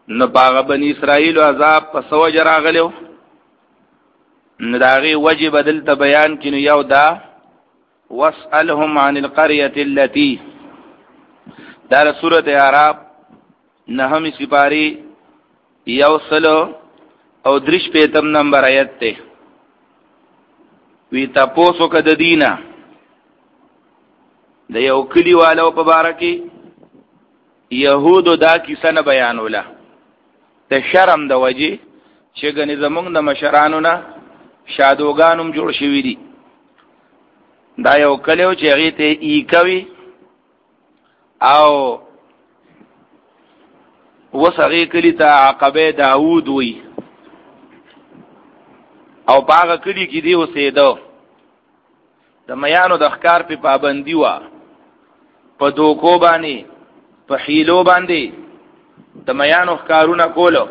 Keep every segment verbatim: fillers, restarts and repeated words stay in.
نو باغ بنی اسرائیل عذاب په سو جراغلو نو داغي وجه بدل ته بیان کینو یو دا واسألهم عن القرية التي دا سورة اعراف نهم سپاری یو سلو او درش پیتم نمبر آیت تے وی تپوسو که د دینا د یو کلی والو په باره کې یهودو دا کیسه نه بیانوله د شرم د وجې چې ګنې زمونږ د مشرانو نه شادوګانو هم جوړ شوي دي. دا یو کلی و چې هغې ته ای کوي او اوس هغې کلي ته عقبه داود وي او په هغه کلي کې دی اوسېده. د میانو د ښکار پې پابندي وه، په دوکو باندې په حیلو باندې د میانو ښکارونه کولو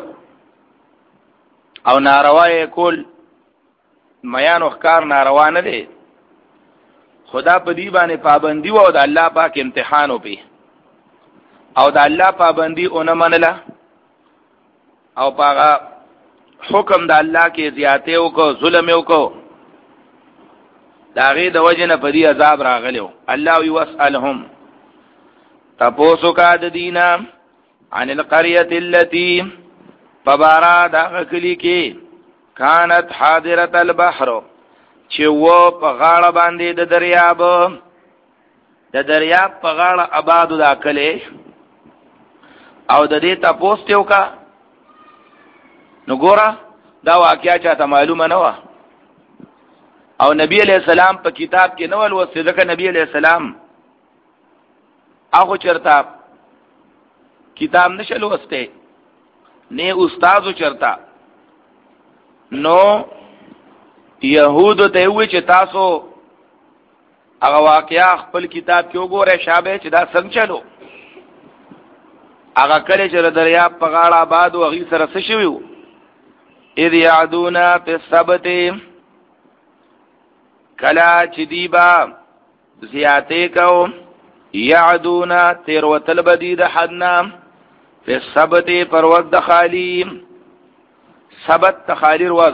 او ناروا یې کول. میانو ښکار ناروا نه دی، خدا په دې باندې پابندي وه او د الله پاک امتحان وپې او د الله پابندي اونه منله او په هغه حکم د الله کې زیاتې وکړو، ظلم یې وکړو. د هغې د وجې نه په دې عذاب راغلی و. الله وی واسألهم تپوسو کا د دینا عن القرية التي پبارا د هغه کلي کې کانت حاضرة البحر چې و په غاړه باندې د دریاب د دریاب په غاړه آبادو دا کلی او د دې تپوس ته وکړه. نو ګوره دا واقعیا چاته معلومه نه وه او نبی علیہ السلام په کتاب کې نه ولوستې، ځکه نبی علیہ السلام هغه چرته کتاب نشه لوسته نه استادو چرته. نو یهودو ته وی چې تاسو هغه واقعیا خپل کتاب کې وګورئ شابه چې دا څنګه چلو. هغه کله چې دریاب په غاړه آباد او هغې سره څه شوي وو، اذ یعدونا فی السبت کلا چې دی با زیاتې کو یعدونا تیروتل بدی د حدنا فی السبت پر ورځ د خالی سبت تخالی روز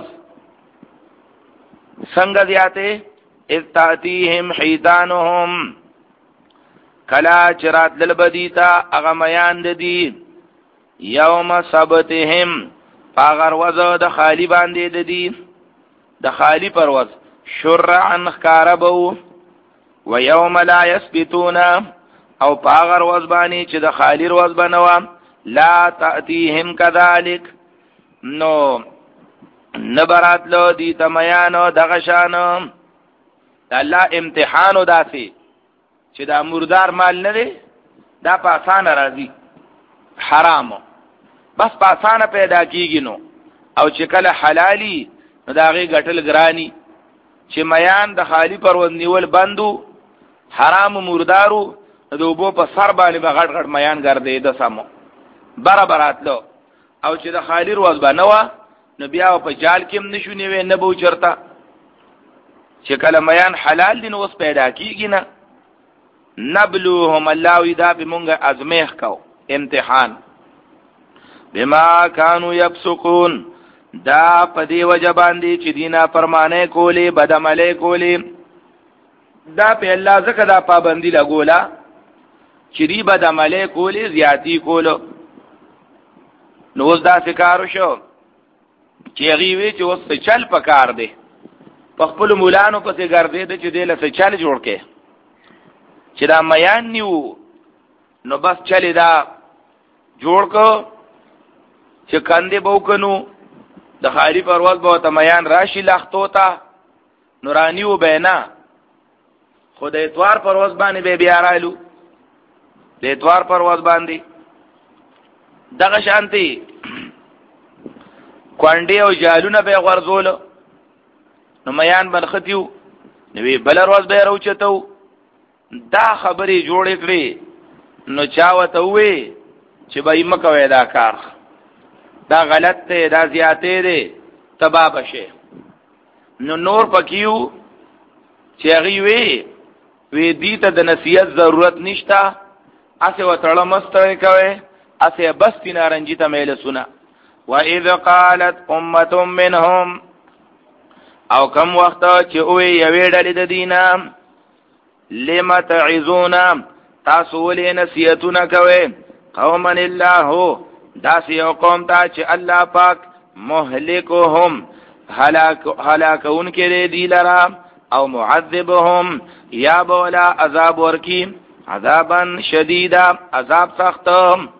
څنګه زیاتې اذ تأتیهم حیتانهم کلا چرات للبدیتا اغمیان ددی یوم سبتهم پاغر وزو د خالی باندې ددی د خالی پر وز شرعن خکاربو و یوم لا یثبتون او پاغر وز بانی چې د خالی روز بنوا لا تأتیهم کذالک نو نبرات لو دی تمیانو دغشانو دا اللہ امتحانو داسی چې دا مردار مال نه دی دا په اسانه راځي حرامو بس په اسانه پیدا کیږي. نو او چې کله حلالي نو دا غي ګټل ګرانی چې میان د خالی پر ون نیول بندو حرام مردارو د وبو په سر باندې به غټ غټ میان ګرځي د سمو برابرات لو او چې د خالی روز بنوا نو بیا په جال کې هم نشو نیوي نه بو چرتا چې کله میان حلال دي نو اوس پیدا کیږي نه. نبلوهم الله اذا بمونږه ازمیخ کو امتحان بما كانوا يفسقون دا پدی وجبان دی چې دینا فرمانه کولی بدعمله کولی دا په الله زکه دا پابندی لګولا چې دی بدعمله کولی زیاتی کولو. نو اوس دا فکر شو چې غیوی چې اوس چل پکار دی په خپل مولانو پسې ګرځي د چې دله څه چل جوړ کې چې دا میان نیو نو بس چلی دا جوړ کو چې کاندې بوکنو د خالی پرواز به ته میان راشي لختو تا نورانیو بینا خود اتوار پرواز باندې به بیا رالو د اتوار پرواز باندې دغه شانتي کوانډي او جالونه به غرزول نو میان بنختیو نو بل ورځ به راوچتو. دا خبرې جوړې کړې نو چا وته وې چې به یې مکوې دا کار دا غلط دی دا زیاتې دی تبا بشه. نو نور پکیو چې هغې وې وې دې ته د نصیحت ضرورت نشته اسې وتړه مستړی کوي اسه بستی نارنجی ته میل سنا. وَإِذْ قَالَتْ أُمَّةٌ مِّنْهُمْ او کم وخت چې اوې یوې ډلې د دینه لم تعظون تاسو ولې نصیحتونه کوئ قوما الله داسې یو قوم ته چې الله پاک مهلکهم هلاک هلاکون کې دی لرا او معذبهم یا بولا عذاب ورکی عذابا شدیدا عذاب سخت.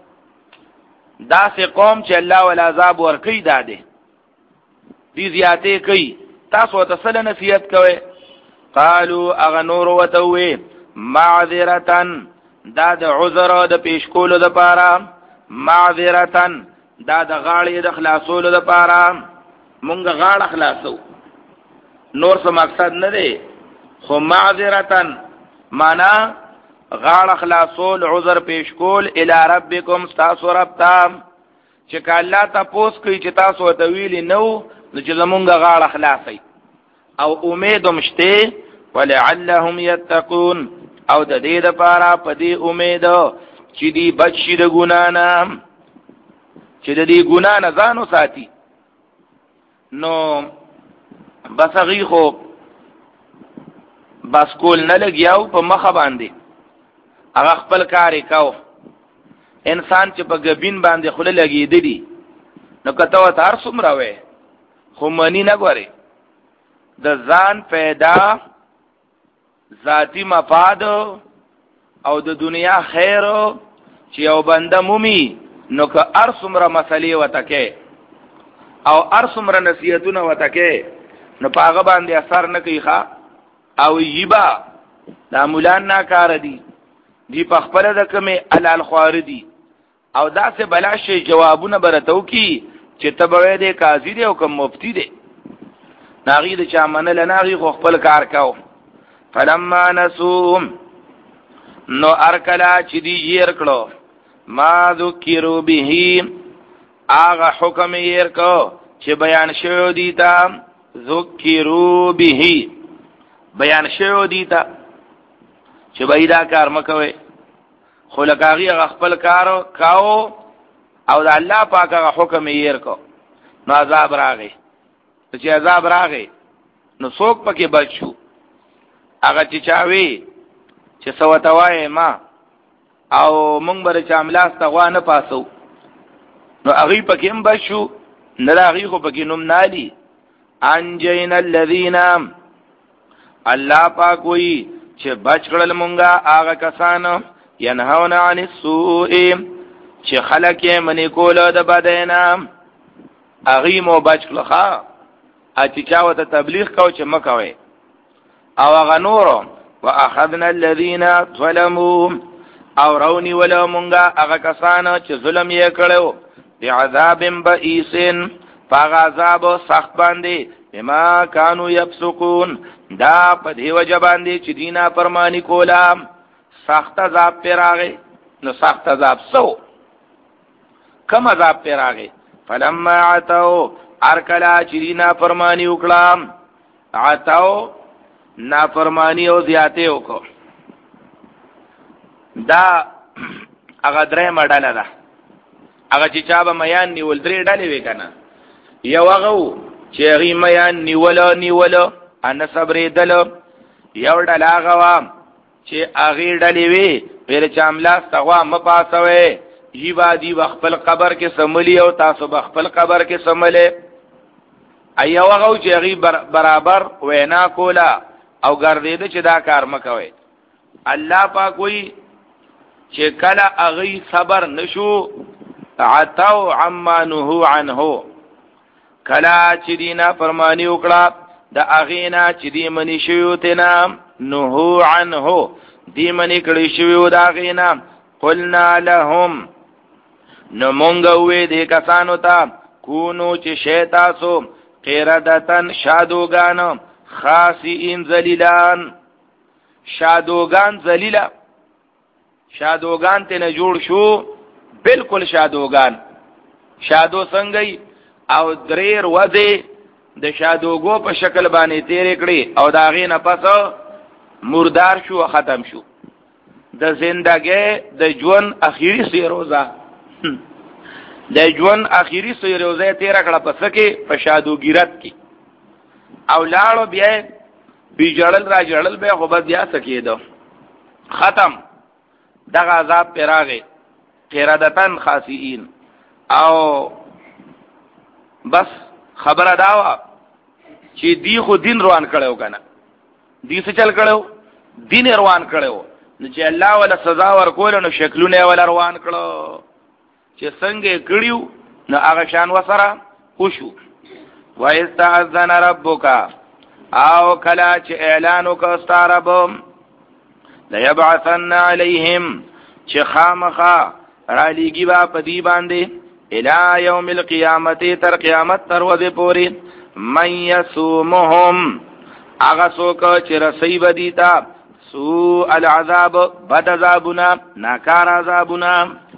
داسې قوم چې الله ول عذاب ورکی داده دی زیاته کوي تاسو ته سره نصیحت کوئ. قالوا اغنور وتوي معذرتن دا د عذر د پیش کولو د پاره معذرتن دا د غاړې د خلاصولو د پاره مونږ غاړه خلاصو نور څه مقصد نه دی خو معذرتن معنا غاړه خلاصول عذر پیش کول الی ربکم تاسو رب ته چې کله تاسو کوي چې تاسو ته ویلی نو نو چې زمونږ غاړه خلاصي او امید مشته ولعلهم يتقون او د دې لپاره په دې امید چې دی بچی د ګنا نه چې د دې ګنا نه ځانو ساتي. نو بسغي خو بس کول نه لګیاو په مخه باندې هغه خپل کار وکاو. انسان چې په ګبین باندې خله لګیدلی نو کته و تر څومره وې خو منی نه غوري د ځان پیدا ذاتی مفاد او د دنیا خیر چې یو بنده مومي نو که ارسمره مسلې وتکه او ارسمره نصیحتونه وتکه نو پاغه باندې اثر نه کوي ښا او یبا دا مولان ناکار دي دی په خپل د کمه علال خوار دي او دا سه بلا شي جوابونه برتو کی چې تبوی دې قاضي دی او کوم مفتی دی ناغي د چا منل ناغي خو خپل کار کاو. فلما نسوم نو ارکلا چې دی ير کړو ما ذکروا به اغه حکم ير کو چې بیان شوی دی تا ذکروا به بیان شوی دی تا چې بایدا کار مکوي خو لکاغي خپل کارو کاو او د الله پاک هغه حکم ير کو نو عذاب راغی. چې عذاب راغی نو څوک پکې بچو هغه چې چاوي چې سو توای ما او مونږ بر چا املاس تغوا نه پاسو نو هغه پکې هم بچو نه هغه خو پکې نوم نالي. انجین الذین الله پاک وی چې بچ کړل مونږه هغه کسانو ینهون عن السوء چې خلک یې منی کوله د بدینا هغه مو بچ کړل ښا اتی چاوته تبلیغ کو چې مکوي او هغه نور واخذنا الذين ظلموا او رونی ولا مونږه هغه کسانو چې ظلم یې کړو بعذاب بئیس فغذاب سخت باندې بما كانوا يفسقون دا په دی وجه باندې چې دینا پرمانی کولا سخت عذاب پر راغی. نو سخت عذاب سو کم عذاب پر راغی فلما عتوا ارکلا چې دینا پرمانی وکړه عتوا نافرمانی او زیاته وکړه. دا هغه درې مډاله ده هغه چې چا به میان نیول درې ډلې وې کنه یو هغه چې هغه میان نیول نیول ان صبرې دل یو ډله هغه چې هغه ډلې وې پیر چاملا استغوا م پاسوي جیوا دی خپل قبر کې سملی او تاسو خپل قبر کې سمله ایو هغه چې هغه برابر وینا کولا او ګرځیدل چې دا کار مکوي. الله پاک وی چې کله هغه صبر نشو عتو عما نهو عنه کلا چې دینا فرمانی وکړه د اغینا چې دی منی شیو تینا نهو عنه دی منی کړي شیو د اغینا قلنا لهم نو مونږ وې دې کسانو ته کونو چې شیطاسو قردتن شادوگان خاصین ذلیلان شادوگان ذلیلا شادوگان ته نه جوړ شو بالکل شادوگان شادو څنګه او دریر وځي د شادوګو په شکل باندې تیر کړي او دا غي نه پس مردار شو ختم شو د زندګۍ د ژوند اخیری سی روزه د ژوند اخیری سوی روزه تیر کړه پس کې په شادوګیرت کې او لاړو بیا بي جړل را جړل به خو بیا سکیدو ختم دغه عذاب پراغه قرادتن خاسئین او بس خبره داوا چې دی خو دین روان کړو کنه دی څه چل کړو دین روان کړو نو چې الله ولا سزا ورکول نو شکلونه ولا روان کړو چې څنګه کړیو نو هغه شان وسره خوشو وَإِسْتَأَذَّنَ رَبُّكَ او کلا چې اعلان وکړ لَيَبْعَثَنَّ عَلَيْهِمْ چې خامخا را لېږي با په دې باندې الى يوم القيامت تر قیامت تر ورځې پورې من يسومهم هغه څوک چې رسي بدیتا سوء العذاب بد عذابنا ناکار عذابنا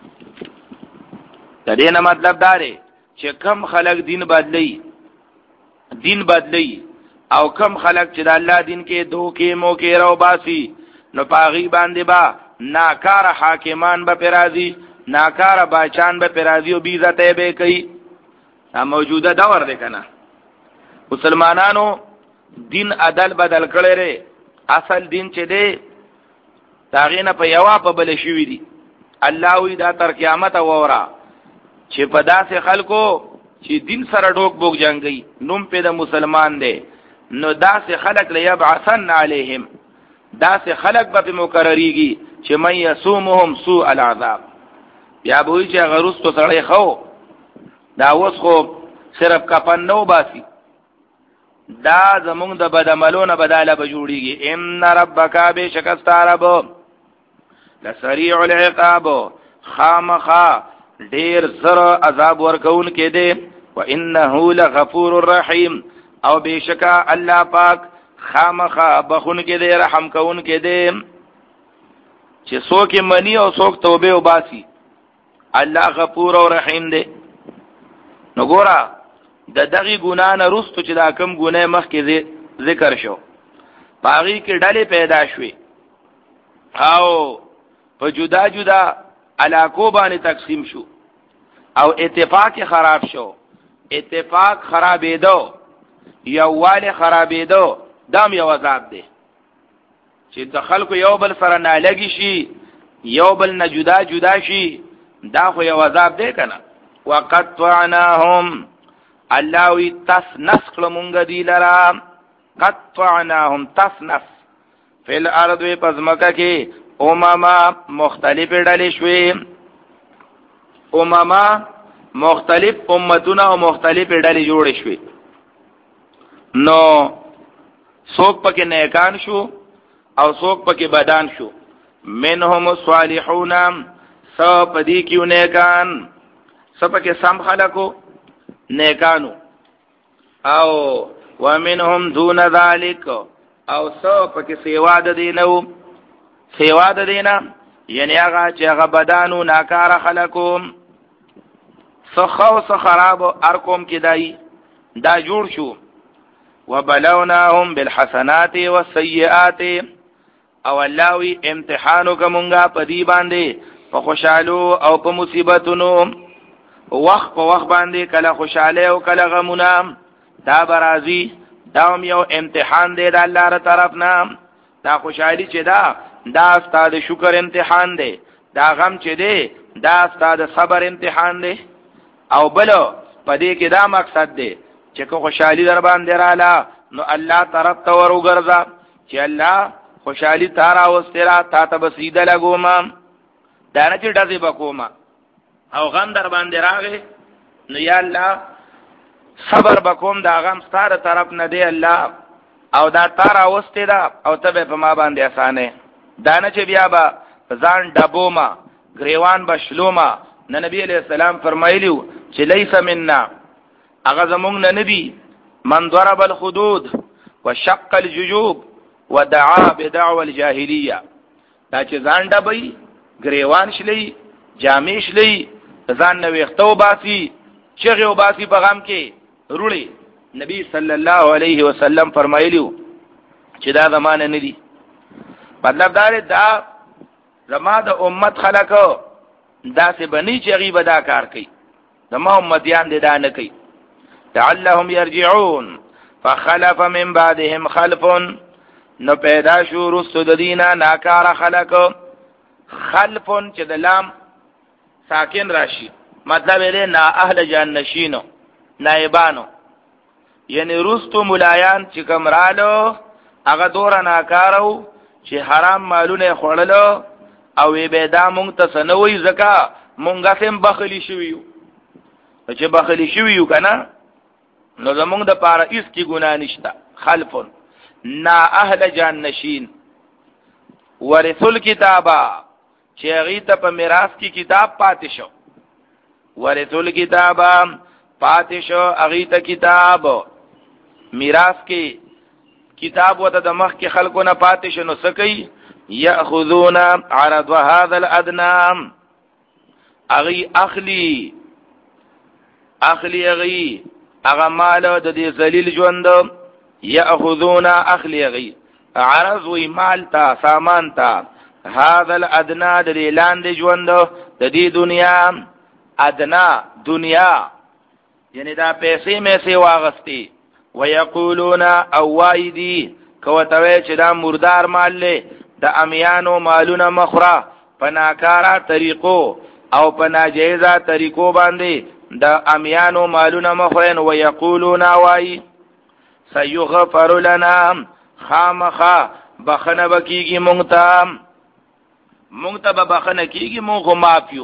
د دې نه مطلب دا دی چې کم خلق دین بدلی دین بدلی او کم خلق چې د الله دین کې دوکې موکې راو باسي نو پاغي باندې با ناکار حاکمان به پرازي ناکار باچان به پرازي او بیزته به کوي دا موجوده دور دی کنه مسلمانانو دین عدل بدل کړي ره اصل دین چې دی تاغینه په یوا په بل شوی دی الله وی دا تر قیامت وورا چې په داسې خلکو چې دین سره ډوک بوک جنگي نوم په د مسلمان دی نو داسې خلک ليبعثن علیهم داسې خلق به مقرریږي چې من یسومهم سوء العذاب بیا به چې غروستو سره خو دا اوس خو صرف کفن نو باسي دا زمونږ د بدعملونو بداله به جوړیږي ان ربک بشکستارب لسریع العقاب خامخا ډیر زره عذاب ورکون کې دی وانه لغفور الرحیم او بشکا الله پاک خامخا بخون کې دی رحم کون کې دی چې څوک منی او څوک توبه او باسي الله غفور او رحیم دی نو ګورا د دغه ګنا نه رستو چې دا کم ګناه مخ کې ذکر شو باغی کې ډلې پیدا شوې او په جدا جدا علاقو باندې تقسیم شو او اتفاق خراب شو اتفاق خرابېدو یوواله خرابېدو دام یو عذاب دی چې د خلکو یو بل سره نه لګي شي یو بل نه جدا جدا شي دا خو یو عذاب دی کنه وقطعناهم الله وی تسنس کلمونګ دی لرا قطعناهم تسنس فی الارض پزمکه کې امما مختلف ډلې شوې امما مختلف امتونه او مختلف ډلې جوړې شوې نو څوک پکې نیکان شو او څوک پکې بدان شو منهم الصالحون سب پدې کېو نیکان سب پکې سم خلکو نیکانو او ومنهم دون ذلك او سب پکې سیوا د دینو سیوا د دینا یعنی هغه چې هغه بدانو ناکار خلکو سخو سخراب ارکم کې دای دا جوړ شو وبلوناهم بالحسنات والسيئات او الله وی امتحانو کومګه پدی باندې په خوشالو او په مصیبتونو وخت په وخت باندې کله خوشاله او کله غمونه دا برازي دا یو امتحان دی د الله تر طرف نه دا خوشحالي چې دا دا ستاسو شکر امتحان دی دا غم چې دی دا ستاسو صبر امتحان دی او بل پدې کې دا مقصد دی چې کو خوشحالي در باندې رااله نو الله طرف ته ورغرزا چې الله خوشحالي تارا واسترا تا ته بسیده لګوما دا نه چې ډزې بکوما او غم در باندې راغی نو یا الله صبر بکوم دا غم ستاره طرف نه دی الله او دا تارا واسترا او ته په ما باندې اسانه دا نه چې بیا با ځان ډبوما گریوان بشلوما نبی علیہ السلام فرمایلیو چې لیس مننا اغه زمونږ نه ندی من ضرب الخدود وشق الجيوب ودعا بدعوى الجاهليه دا چې ځان ډبې گریوان شلې جامې شلې ځان نو وختو باسي چغه او باسي په غم کې رولي نبی صلی الله علیه وسلم فرمایلیو چې دا زمانه ندی مطلب دا دا زما د امت خلکو دا سه بنی چې غیب دا کار کوي د ما امتیان دې دا نه کوي لعلهم يرجعون فخلف من بعدهم خلف نو پیدا شو رستو د دینا ناکار خلق خلفون چې د لام ساکن راشي مطلب یې نا اهل جانشینو نائبانو یعنی رستو ملایان چې کمرالو هغه دور ناکارو چې حرام مالونه خورلو او به دا مونږ ته سنوي زکا مونږه سم بخلی شویو چې بخلی شویو کنه نو زمونږ د پاره اس کی ګنا نشتا خلفون نا اهل جانشین ورثل کتابا چې هغه ته په میراث کې کتاب پاتې شو ورثل کتابا پاتې شو هغه ته کتاب میراث کې کتاب وته د مخ کې خلکو نه پاتې شنو سکی یاخذون عرض هذا الادنى اغي اخلی اخلی اغي اغه مال د دې ذلیل ژوند یاخذون اخلی اغي عرض وی مال تا سامان تا هذا الادنى د دې لاندې ژوند د دې دنیا ادنا دنیا یعنی دا پیسې مې سي واغستي ويقولون اوایدی کوتوی چې دا مردار مال له د امیانو مالونه مخره په ناکارا طریقو او په ناجیزه طریقو باندې د امیانو مالونه مخرن ويقولون وای سيغفر لنا خامخا بخنه بکیږي مونږ ته مونږ ته بخنه کیږي مونږ مافیو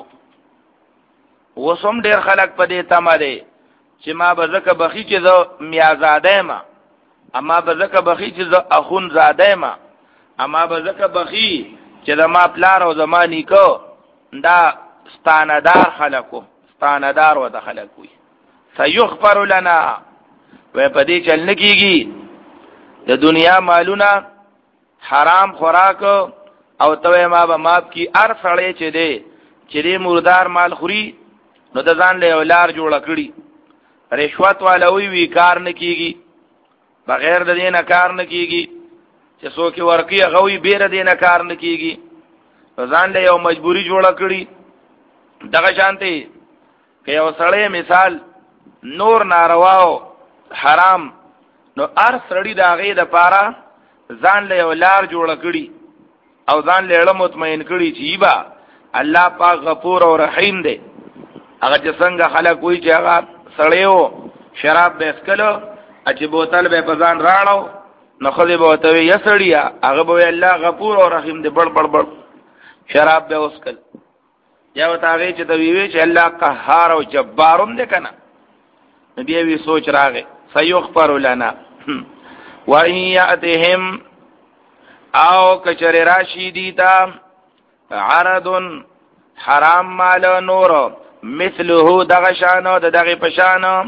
وسوم ډیر خلک په دې تمره چې ما بزکه بخی چې زه میازاده ما اما بزکه بخی چې زه اخون زاده ما اما بزکه بخی چې د ما پلار او زمانی کو دا ستاندار خلکو ستاندار و د خلکوي سيغفر لنا و په دې چل نکیږي د دنیا مالونه حرام خوراک او توې ما به ماپ کی ار سړې چې دې چې دې مردار مال خوري نو د ځان له ولار جوړ کړی رشوت والوی وی کار نکیږي بغیر د دینه کار نکیږي چې څوک ورکی غوي بیر دینه کار نکیږي ځان له یو مجبوری جوړ کړی دغه شانتي که یو سړی مثال نور نارواو حرام نو ار سړی دا غي د پاره ځان له یو لار جوړ کړی او ځان له مطمئن کړی چې با الله پاک غفور او رحیم دی هغه چې څنګه خلک وایي چې هغه سړیو شراب بیسکلو اچ بوتل به پزان راړو نو خو دې بوته وي یسړیا هغه به الله غفور او رحیم دې بڑ بڑ بڑ شراب به وسکل یا وته هغه چې دوی وی چې الله قهار او جبارم دې کنه نبی وی سوچ راغې سيغفر لنا وان ياتهم او کچره راشي دیتا عرض حرام مال نور مثله دغه شانو د دغه پشانو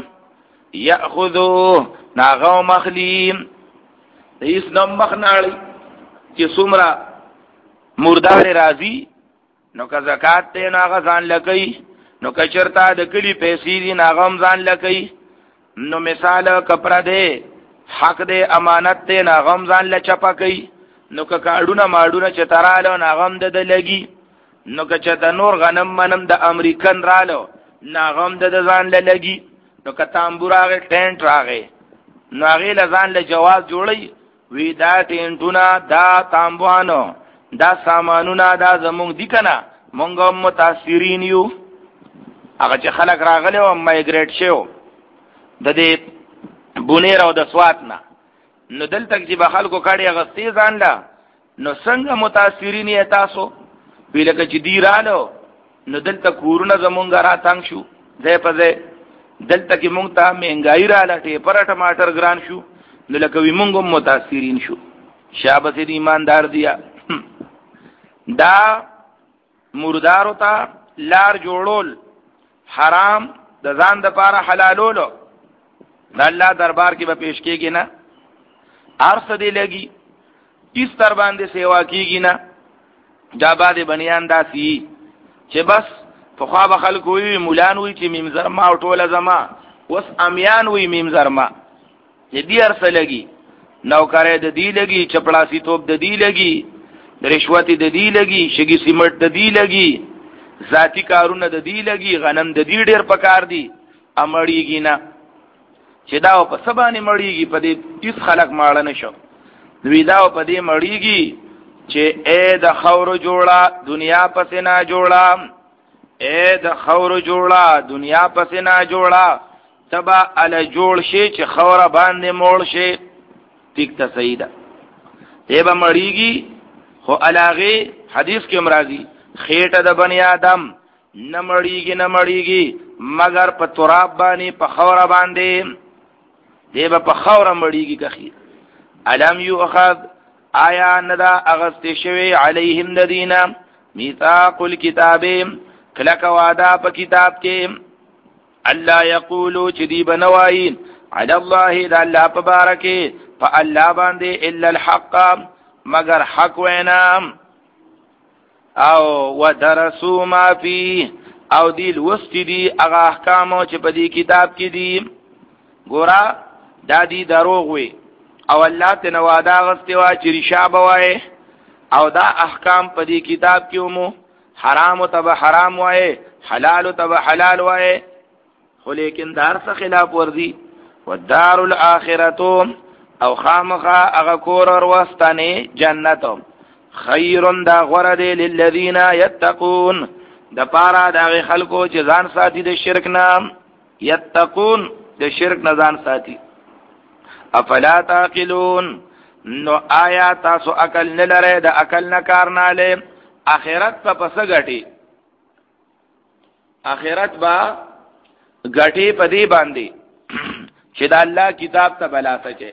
یاخذو ناغو مخلیم دیس نم مخنالی چې څومره مردار راضی نو که زکات ته ناغه ځان لکې نو کچرتا د کلی پیسې دي ناغم ځان لکې نو مثال کپڑا دے حق دے امانت ته ناغم ځان لچپا کوي نو که کاډونه ماډونه چې ترالو ناغم د لګي نو که چې د نور غنم منم د امریکن رالو ناغم د ځان له لګي نو که تامبور هغه ټینټ راغی نو هغه له ځان له جواز جوړي وی دا ټینټونه دا تامبوانو دا سامانونه دا زمونږ دي کنه مونږ متاثرین یو هغه چې خلک راغله او مایګریټ شو د دې بونیر او د سوات نه نو دلته چې به خلکو کاړي غستې ځان لا نو څنګه متاثرین یې تاسو ویلکه چې دی رالو نو دلته کورونه زمونږ را تنگ شو ځای په ځای دلته کې مونږ ته مهنګای رااله ټیپر ټماټر ګران شو نو لکه وی مونږ متاثرین شو شابه دې ایماندار دیا دا مردارو ته لار جوړول حرام د ځان د پاره حلالولو د الله دربار کې به پیش کېږي نه ارث دې لګي اس تر باندې سیوا کېږي نه جاباد بنیان داسي چې بس فخوا به خلکو وي مولان وي چې میم زرما او ټوله زما وس امیان وي میم زرما چې دې ارث لګي نوکرې د دې لګي چپړاسي توپ د دې لګي رشوت د دې لګي شګي سیمټ د دې لګي ذاتی کارونه د دې لګي غنم د دې ډیر پکار دي امړیږي نه چې دا په سبانه مړیږي په دې هیڅ خلق ماړه نشو دوی دا په دې مړیږي چې اے د خور جوړه دنیا پسې نه جوړه اے د خور جوړه دنیا پسې نه جوړه تبا ال جوړ شي چې خوره باندې موړ شي ټیک ته صحیح ده ایبه مړیږي خو علاغه حدیث کې مرাজি خېټه د بنی آدم نه مړیږي نه مړیږي مگر په تراب باندې په خوره باندې دیبه په خوره مړیږي کخي علم یؤخذ آیا ندا اغست شوی علیهم الذین میثاق الكتاب کلک وعده په کتاب کې الله یقولو چې دی بنوایین علی الله د الله تبارک فالله باندې الا الحق مگر حق وینا او ودرسوا ما فيه او دی لوست دی هغه احکام چې په دې کتاب کې دي ګورا دا دی دروغ وي او الله ته وعده غستې وا چې رشاب وای او دا احکام په دې کتاب کې مو حرام او تبع حرام وای حلال او تبع حلال وای خو لیکن دار څخه خلاف ورزي والدار الاخرته او خامخا هغه کور ور واستانه جنت خیر دا غرد للذین یتقون د پارا دا خلکو چې ځان ساتي د شرک نام یتقون د شرک نه ځان ساتي افلا تعقلون نو آیا تاسو عقل نه لرئ د عقل نه کار نه لې اخرت په پس غټي اخرت با غټي پدی باندې چې د الله کتاب ته بلا سچے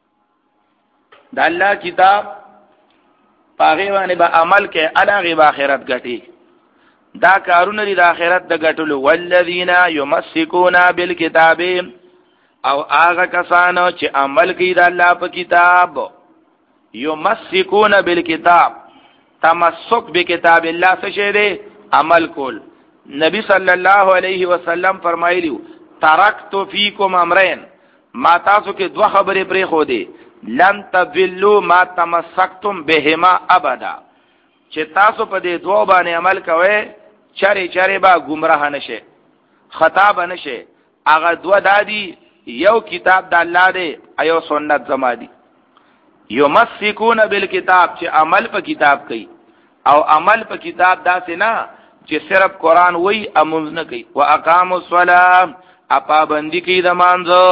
د الله کتاب پاغه باندې با عمل کې الهغه با اخرت غټي دا کارونه دي د اخرت د غټلو والذین یمسکون بالکتاب او هغه کسانو چې عمل کوي د الله په کتاب یمسکون بالکتاب تمسک بکتاب الله څه شه دي عمل کول نبی صلی الله علیه وسلم فرمایلیو ترکت فیکم امرین ما تاسو کې دوه خبرې پرې خو دي لن تضلوا ما تمسکتم بهما ابدا چې تاسو په دې دوه باندې عمل کوئ چره چره با گمراه نشه خطا بنشه هغه دوه دادی یو کتاب د الله دی ایو سنت زما دی یمسکون بالکتاب چې عمل په کتاب کوي او عمل په کتاب داسې نه چې صرف قران وای اموز نه کوي واقاموا الصلاه اپابندی کوي د مانځو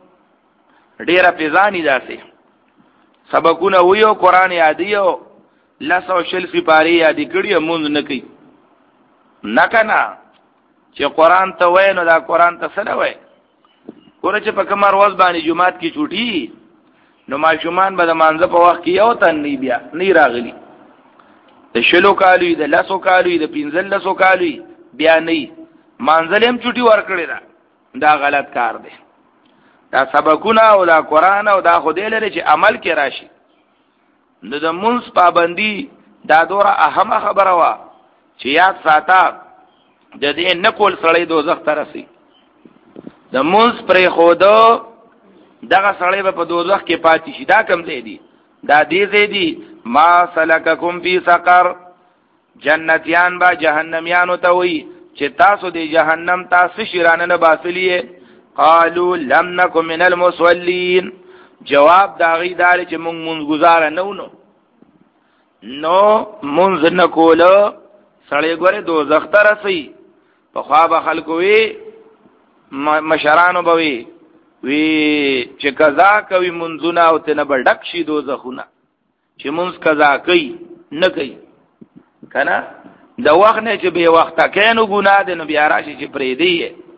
ډیره پیزانی داسې سبقونه ویو قران یادیو لسو شل سپاری یادی کړي اموز نه کوي نه کنه چې قران ته وای نو دا قران ته سره وای ګوره چې په کومه ورځ باندې جمعات کې چوټي نو ماشومان به د مانځه په وخت کې یو تن نی بیا نی راغلی د شلو کالوی د لسو کالوی د پنځل لسو کالوی بیا نه مانځل هم چوټي ورکړی دا دا غلط کار دی دا سبقونه او دا قران او دا خدای لري چې عمل کې راشي نو د منص پابندی دا دوره اهمه خبره وا چې یاد ساته د دې نکول سړی دوزخ ته رسي د منص پرې خودو دغه سړی په دوزخ کې پاتې شي دا کم دی دی دا دې زیدي ما سلککم فی سقر جنتیان با جهنميان ته وي چې تاسو د جهنم تاسو شیرانه نه باسلیه قالوا لم نكن من المصلين جواب دا غي دار چې مونږ مونږ گزار نه ونو نو مونږ نه کوله سړی ګوره دوزخ ته رسي په خوا به خلکو وي مشرانو به وي وی چې قضا کوي منځونه او ته نه بډک شي دوزخونه چې منځ قضا کوي نه کوي کنه د وخت نه چې به وخت کینو ګناه ده نو بیا راشي چې پرې دی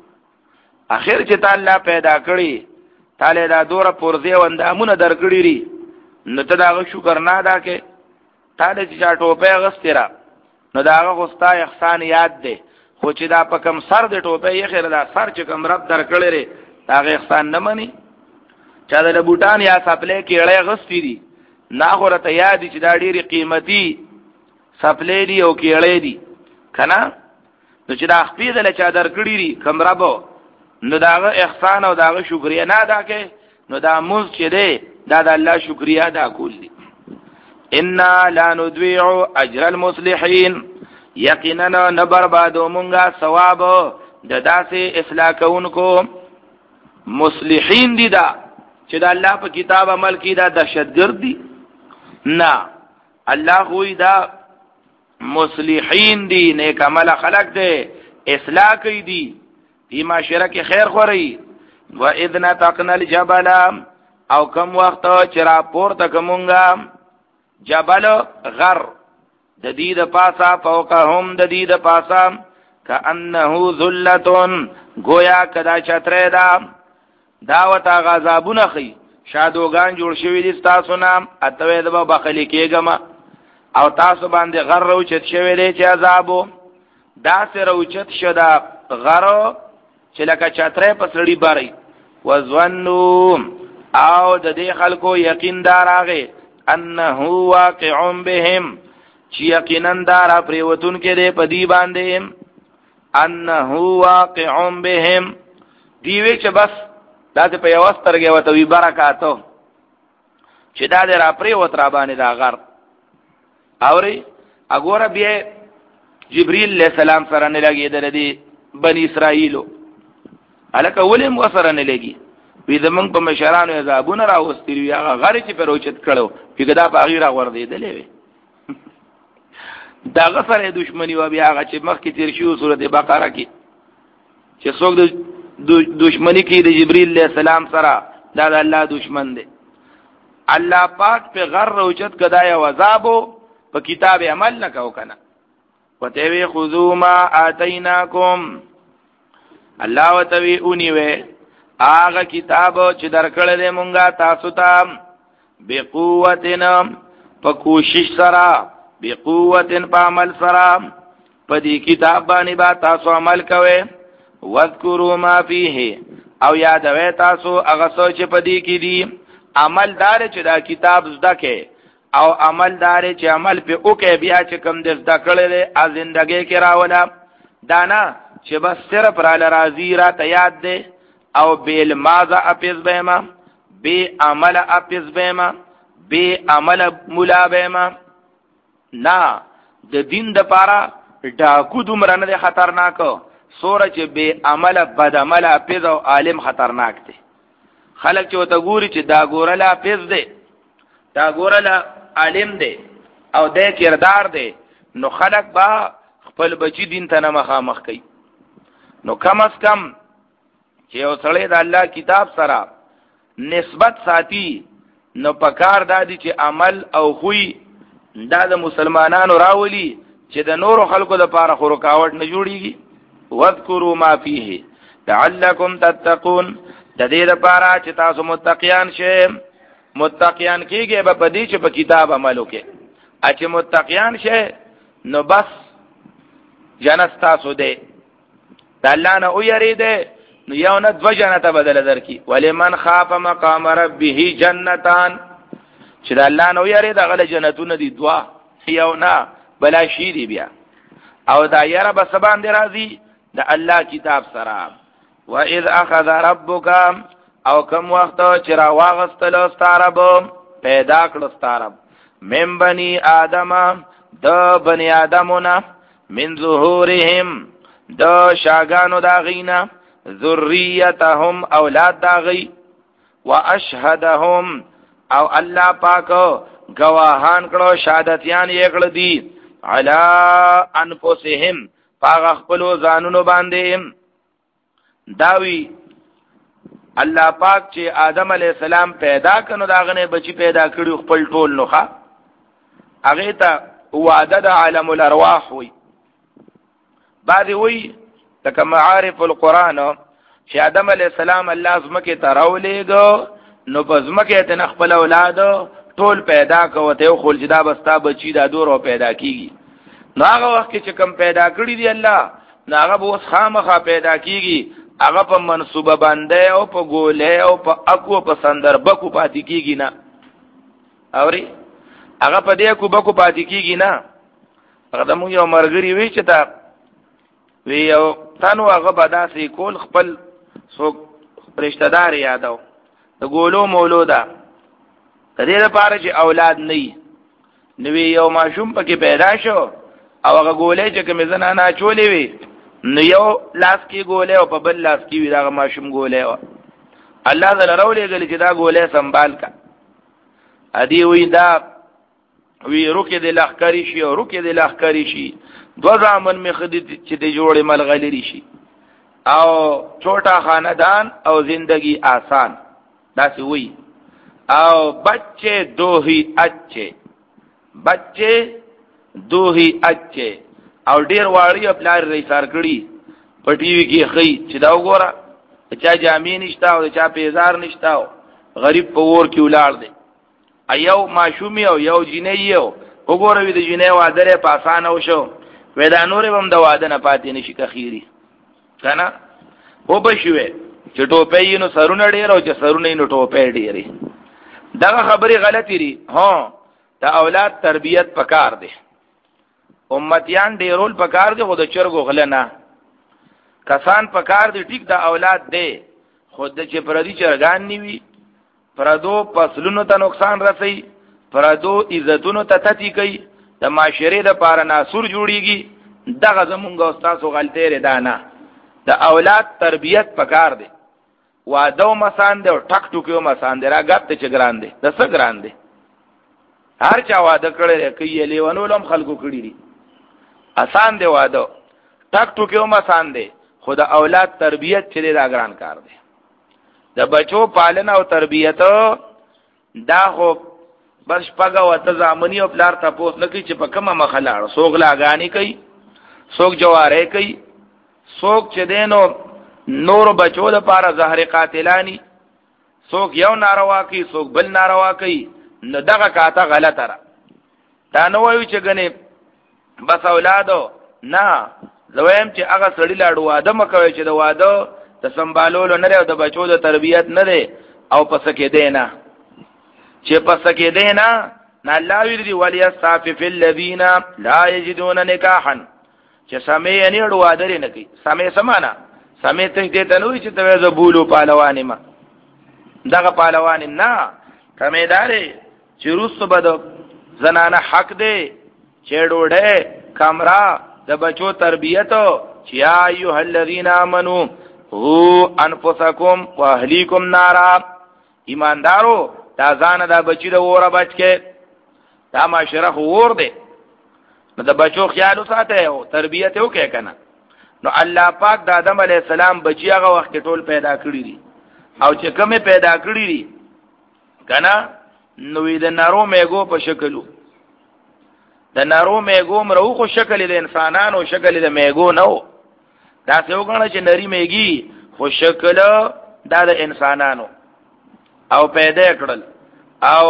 اخر چې تعالی پیدا کړی تعالی دا دوره پرځه وندامونه درکړي ری نو ته دا شکر نه ادا کې تعالی چې ټوپه غسترا نو دا غوستا احسان یاد ده خو چې دا په کم سر د ټوپه یې خیر دا سر چې کم رب درکړي ری هغه احسان نه مني چا د بوټان یا سپلې کېړې غستې دي ناغوره ته یاد چې دا ډېری قیمتي سپلې دي او کېړې دي کنه نو چې دا خپې د چا درکړي دي کم ربو نو داغه احسان او داغه شکریا نه ادا کې نو دا موږ چې دی دا د الله شکریا ادا کول دي ان لا نضيع اجر المصلحين یقینا نه بربادو مونږه ثواب د داسې اصلاح کوونکو مصلحین دي دا چې د الله په کتاب عمل کوي دا دهشتګرد دي نه الله خوې دا مصلحین دي نیک عمل خلق دي اصلاح کوي دي په معاشره کې خیر خوري و اذن تقنا الجبل او کم وخت چې را پورته کومګه جبل غر د دې د پاسا فوقهم د دې د پاسا کانه ذلتون گویا کدا چتره دا داوتا غذابونه خي شادوغان جوړ شوی دي تاسو نام اتوې د بخلی کېګما او تاسو باندې غر روچت شوی دی چې عذابو دا سره روچت شدا غر چې لکه چتره پسړی باري وظنوا او د دې خلکو یقین دار هغه انه واقع بهم چې یقینا دار پریوتون کې دی په دی باندې انه واقع بهم دیوی چې بس دا ته په یو سترګې وته وی برکاتو چې دا دې را پریوت را باندې دا غر اوري اګوره بیا جبريل علیہ السلام سره نه لګي د دې بنی اسرائیلو الکه ولیم وسره نه لګي وی زمنګ په مشرانو عذابونه راوستي هغه غری چې په روچت کړو پیګدا په غیره ور دی دلې دا غفر دښمنی و بیا هغه چې مخکې تیر شو سورته بقره کې چې څوک د دښمنی کې د جبريل علیہ السلام سره دا د الله دښمن دی الله پاک په غر روچت کدا یا عذابو په کتاب عمل نه کاو کنه وتوی خذو ما اتیناکم الله وتوی اونیوه هغه کتاب چې درکړل دې مونږه تاسو ته بقوتنا په کوشش سره بقوتن په عمل سره په دې کتاب باندې با تاسو عمل کوئ واذکروا ما فیه او یادوي تاسو هغه څه چې په دې کې دي عمل دار چې دا کتاب زده کې او عمل دار چې عمل په اوکه بیا چې کم د زده کړل ا ژوندۍ کې راولا دانا چې بس صرف را لرازی را تیاد دے او بیل مازا اپیز بیما بی عمل اپیز بیما بی عمل مولا بیما نا د دین د پارا ډاکو دومره نه خطرناک سوره چې بی عمل بد عمل اپیز او عالم خطرناک دی خلک چې وته ګوري چې دا ګورله اپیز دی دا ګورله عالم دی او د کردار دی نو خلک با خپل بچی دین ته نه مخامخ کوي نو کم از کم چې یو سړی د الله کتاب سره نسبت ساتي نو پکار دادی چې عمل او خوې دا د مسلمانانو راولي چې د نورو خلکو د پاره خو رکاوټ نه جوړيږي واذکروا ما فیه لعلکم تتقون د دې لپاره چې تاسو متقیان شئ متقیان کیږي به پدې چې په کتاب عمل وکړي چې متقیان شئ نو بس جنت تاسو دې د الله نه او یریده نو یو نه دو جنته بدل درکې ولمن خاف مقام ربه جنتان چې د الله نه یریده غل جنتونه دي دوا یو نه بلا شی دی بیا او دا یره به سبان دی راضی د الله کتاب سره واذ اخذ ربک او کم وخت چې را واغستل ستارب پیدا کړ ستارب من بنی آدم د بنی آدمونه من ظهورهم د شاګانو دا غینا ذریتهم اولاد دا غی واشهدهم او الله پاک گواهان کړو شهادتيان یې کړ دي علا انفسهم پاغ خپل ځانونو باندې داوی الله پاک چې آدم علی السلام پیدا کړو دا غنه بچی پیدا کړو خپل ټول نوخه هغه ته وعده د عالم الارواح وي بعضی وی لکه معارف القرآن چې آدم علیہ السلام الله زمکه تراولېګو نو په زمکه ته خپل اولاد ټول پیدا کوته خو جدا بستا بچی دا دورو پیدا کیږي نو هغه وخت چې کم پیدا کړی دی الله نو هغه به اوس خامخا پیدا کیږي هغه په منصوبه باندې او په ګوله او په اکو په سندربکو پاتې کیږي نه اوري هغه په دې کو بکو پاتې کیږي نه هغه د مو یو مرګري وی چې تا وی یو تنو هغه بداسي کول خپل څوک رشتہ دار یادو د ګولو مولودا د دې لپاره چې اولاد نه نوی یو ماشوم پکې پیدا شو او هغه ګولې چې کوم زنانه چولې وي نو یو لاس کې ګولې او په بل لاس کې وی دا ماشوم ګولې و الله تعالی راولې غل چې دا ګولې سنبال کا ادي وی دا وی روکه د لخکری شي او روکه د لخکری شي دو زامن می خدي چې د جوړې ملغلری شي او چھوٹا خاندان او زندگی آسان دا سی وی او بچے دو ہی اچھے بچے دو ہی اچھے او ډیر واړی خپل ریسار کړي په ټي وي کې خي چې دا وګوره چا جامې نشتا او چا پیزار نشتا غریب په ور کې ولاړ دی ایو ماشومی او یو جنې یو وګوره وی د جنې واده په آسان او شو ودا نور هم د واده نه پاتې نشي کخيري کنه او بشوي چې ټوپې نو سرونه ډیر او چې سرونه نو ټوپې ډیرې دا خبره غلطی ری ها دا اولاد تربیت پکار دی امتیان ډیرول پکار دی خو د چرګو غلنه کسان پکار دی ټیک دا اولاد دی خود چې پردي چرګان نیوي پردو فصلونو ته نقصان رسي پردو عزتونو ته تتی کوي د معاشره د پاره ناسور جوړیږي دغه زمونږ استادو غلطی ری دانا د اولاد تربیت پکار دی وادو مسان دی او ټک ټوکیو مسان دی راګب ته چګران دی د څه ګران دی هر چا واده کړی کوي لیوانولم خلکو کړی دي آسان دی واده ټک ټوکیو مسان دی خود اولاد تربیت چې دا ګران کار دی د بچو پالنه او تربیت دا خو بس پګه وته ځامنی او پلار تاسو نه کوي چې په کومه مخلاړ سوګ لاګانی کوي سوګ جواره کوي سوګ چې دینو نور بچو د پاره زهر قاتلانی سوګ یو ناروا کوي سوګ بل ناروا کوي نو دغه کاته غلطه را دا نو وایو چې غني بس اولادو نه زویم چې هغه سړی لاړو واده مکوي چې د واده د سنبالولو نه او د بچو د تربیت نه دی او پس کې دی نه چې پس کې دی نه نه الله ویلي ولی استعفف الذين لا يجدون نکاحا چې سمې نه ډو واده نه کوي سمې سمانا سمې ته دې ته نو چې ته ز بولو پهلوانی ما دغه پهلوانی نه کمیدارې چې روس بد زنانه حق دی چې ډوډه کمرا د بچو تربیت چې ایه الذین آمنو هو انفسکم واهلیکم نارا ایماندارو دا ځان دا بچی د وره بچکه دا معاشره ور دی نو د بچو خیال وساته او تربیت وکړه کنه نو الله پاک د آدم علی السلام بچی هغه وخت ټول پیدا کړی دي او چې کومه پیدا کړی دي کنه نو د نارو میګو په شکلو د نارو میګو مرو خو شکل د انسانانو شکل د میګو نو دا څه وګڼه چې نری میګي خو شکل دا د انسانانو او پیدا کړل او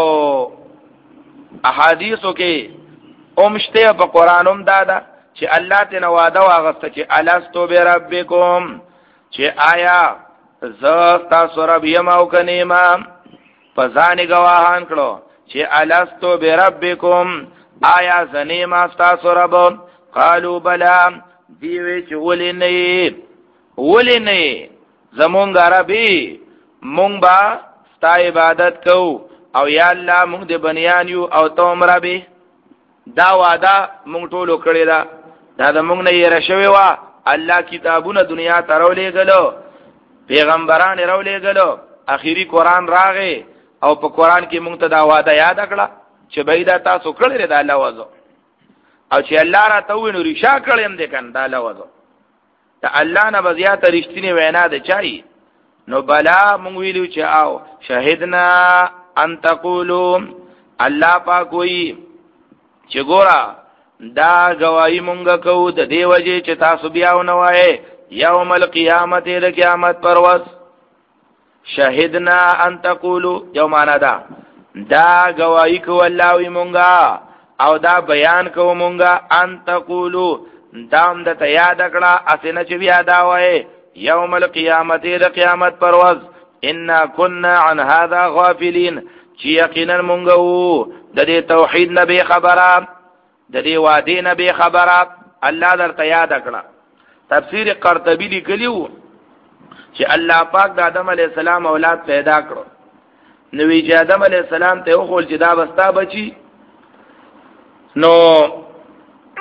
احادیثو کې اومشته په قرانوم دادا چې الله ته نواده واغسته چې الستو بربکم چې آیا ز تاسو رب یم او کنيما پزانی گواهان کړو چې الستو بربکم آیا زنیما تاسو رب قالو بلا دیوی چې ولینې ولینې زمونږ عربي مونږ با ستا عبادت کو او یا الله مونږ د بنیان یو او ته عمربي دا واده مونږ ټولو کړی دا دا د مونږ نه یې راشوي وا الله کتابونه دنیا ته راولې غلو پیغمبران راولې غلو اخیری قران راغې او په قران کې مونږ ته دا واده یاد کړه چې بيدا تاسو کړی دا الله وځو او چې الله را ته وینو ریشا کړم دې کان دا الله وځو ته الله نه بزیات رښتینی وینا ده چای نو بلا مونږ ویلو چې او شهیدنا ان تقولوا الله پاک وی چې ګورا دا گواہی مونږ کوو د دې وجه چې تاسو بیا ونوای یوم القیامت د قیامت پر ورځ شهیدنا ان تقولوا یومانا دا دا گواہی کو الله وی مونږه او دا بیان کو مونږه ان تقولوا دام د یاد کړه اسنه چې بیا دا وای یوم القیامت د قیامت پر ورځ ان كنا عن هذا غافلين چې یقینا مونږ وو د دې توحید نه به خبره د دې وادي نه به خبره الله درته یاد کړه تفسیر قرطبی لیکلیو چې الله پاک د آدم علی السلام اولاد پیدا کړو نو وی آدم علی السلام ته وخول چې دا بستا بچي نو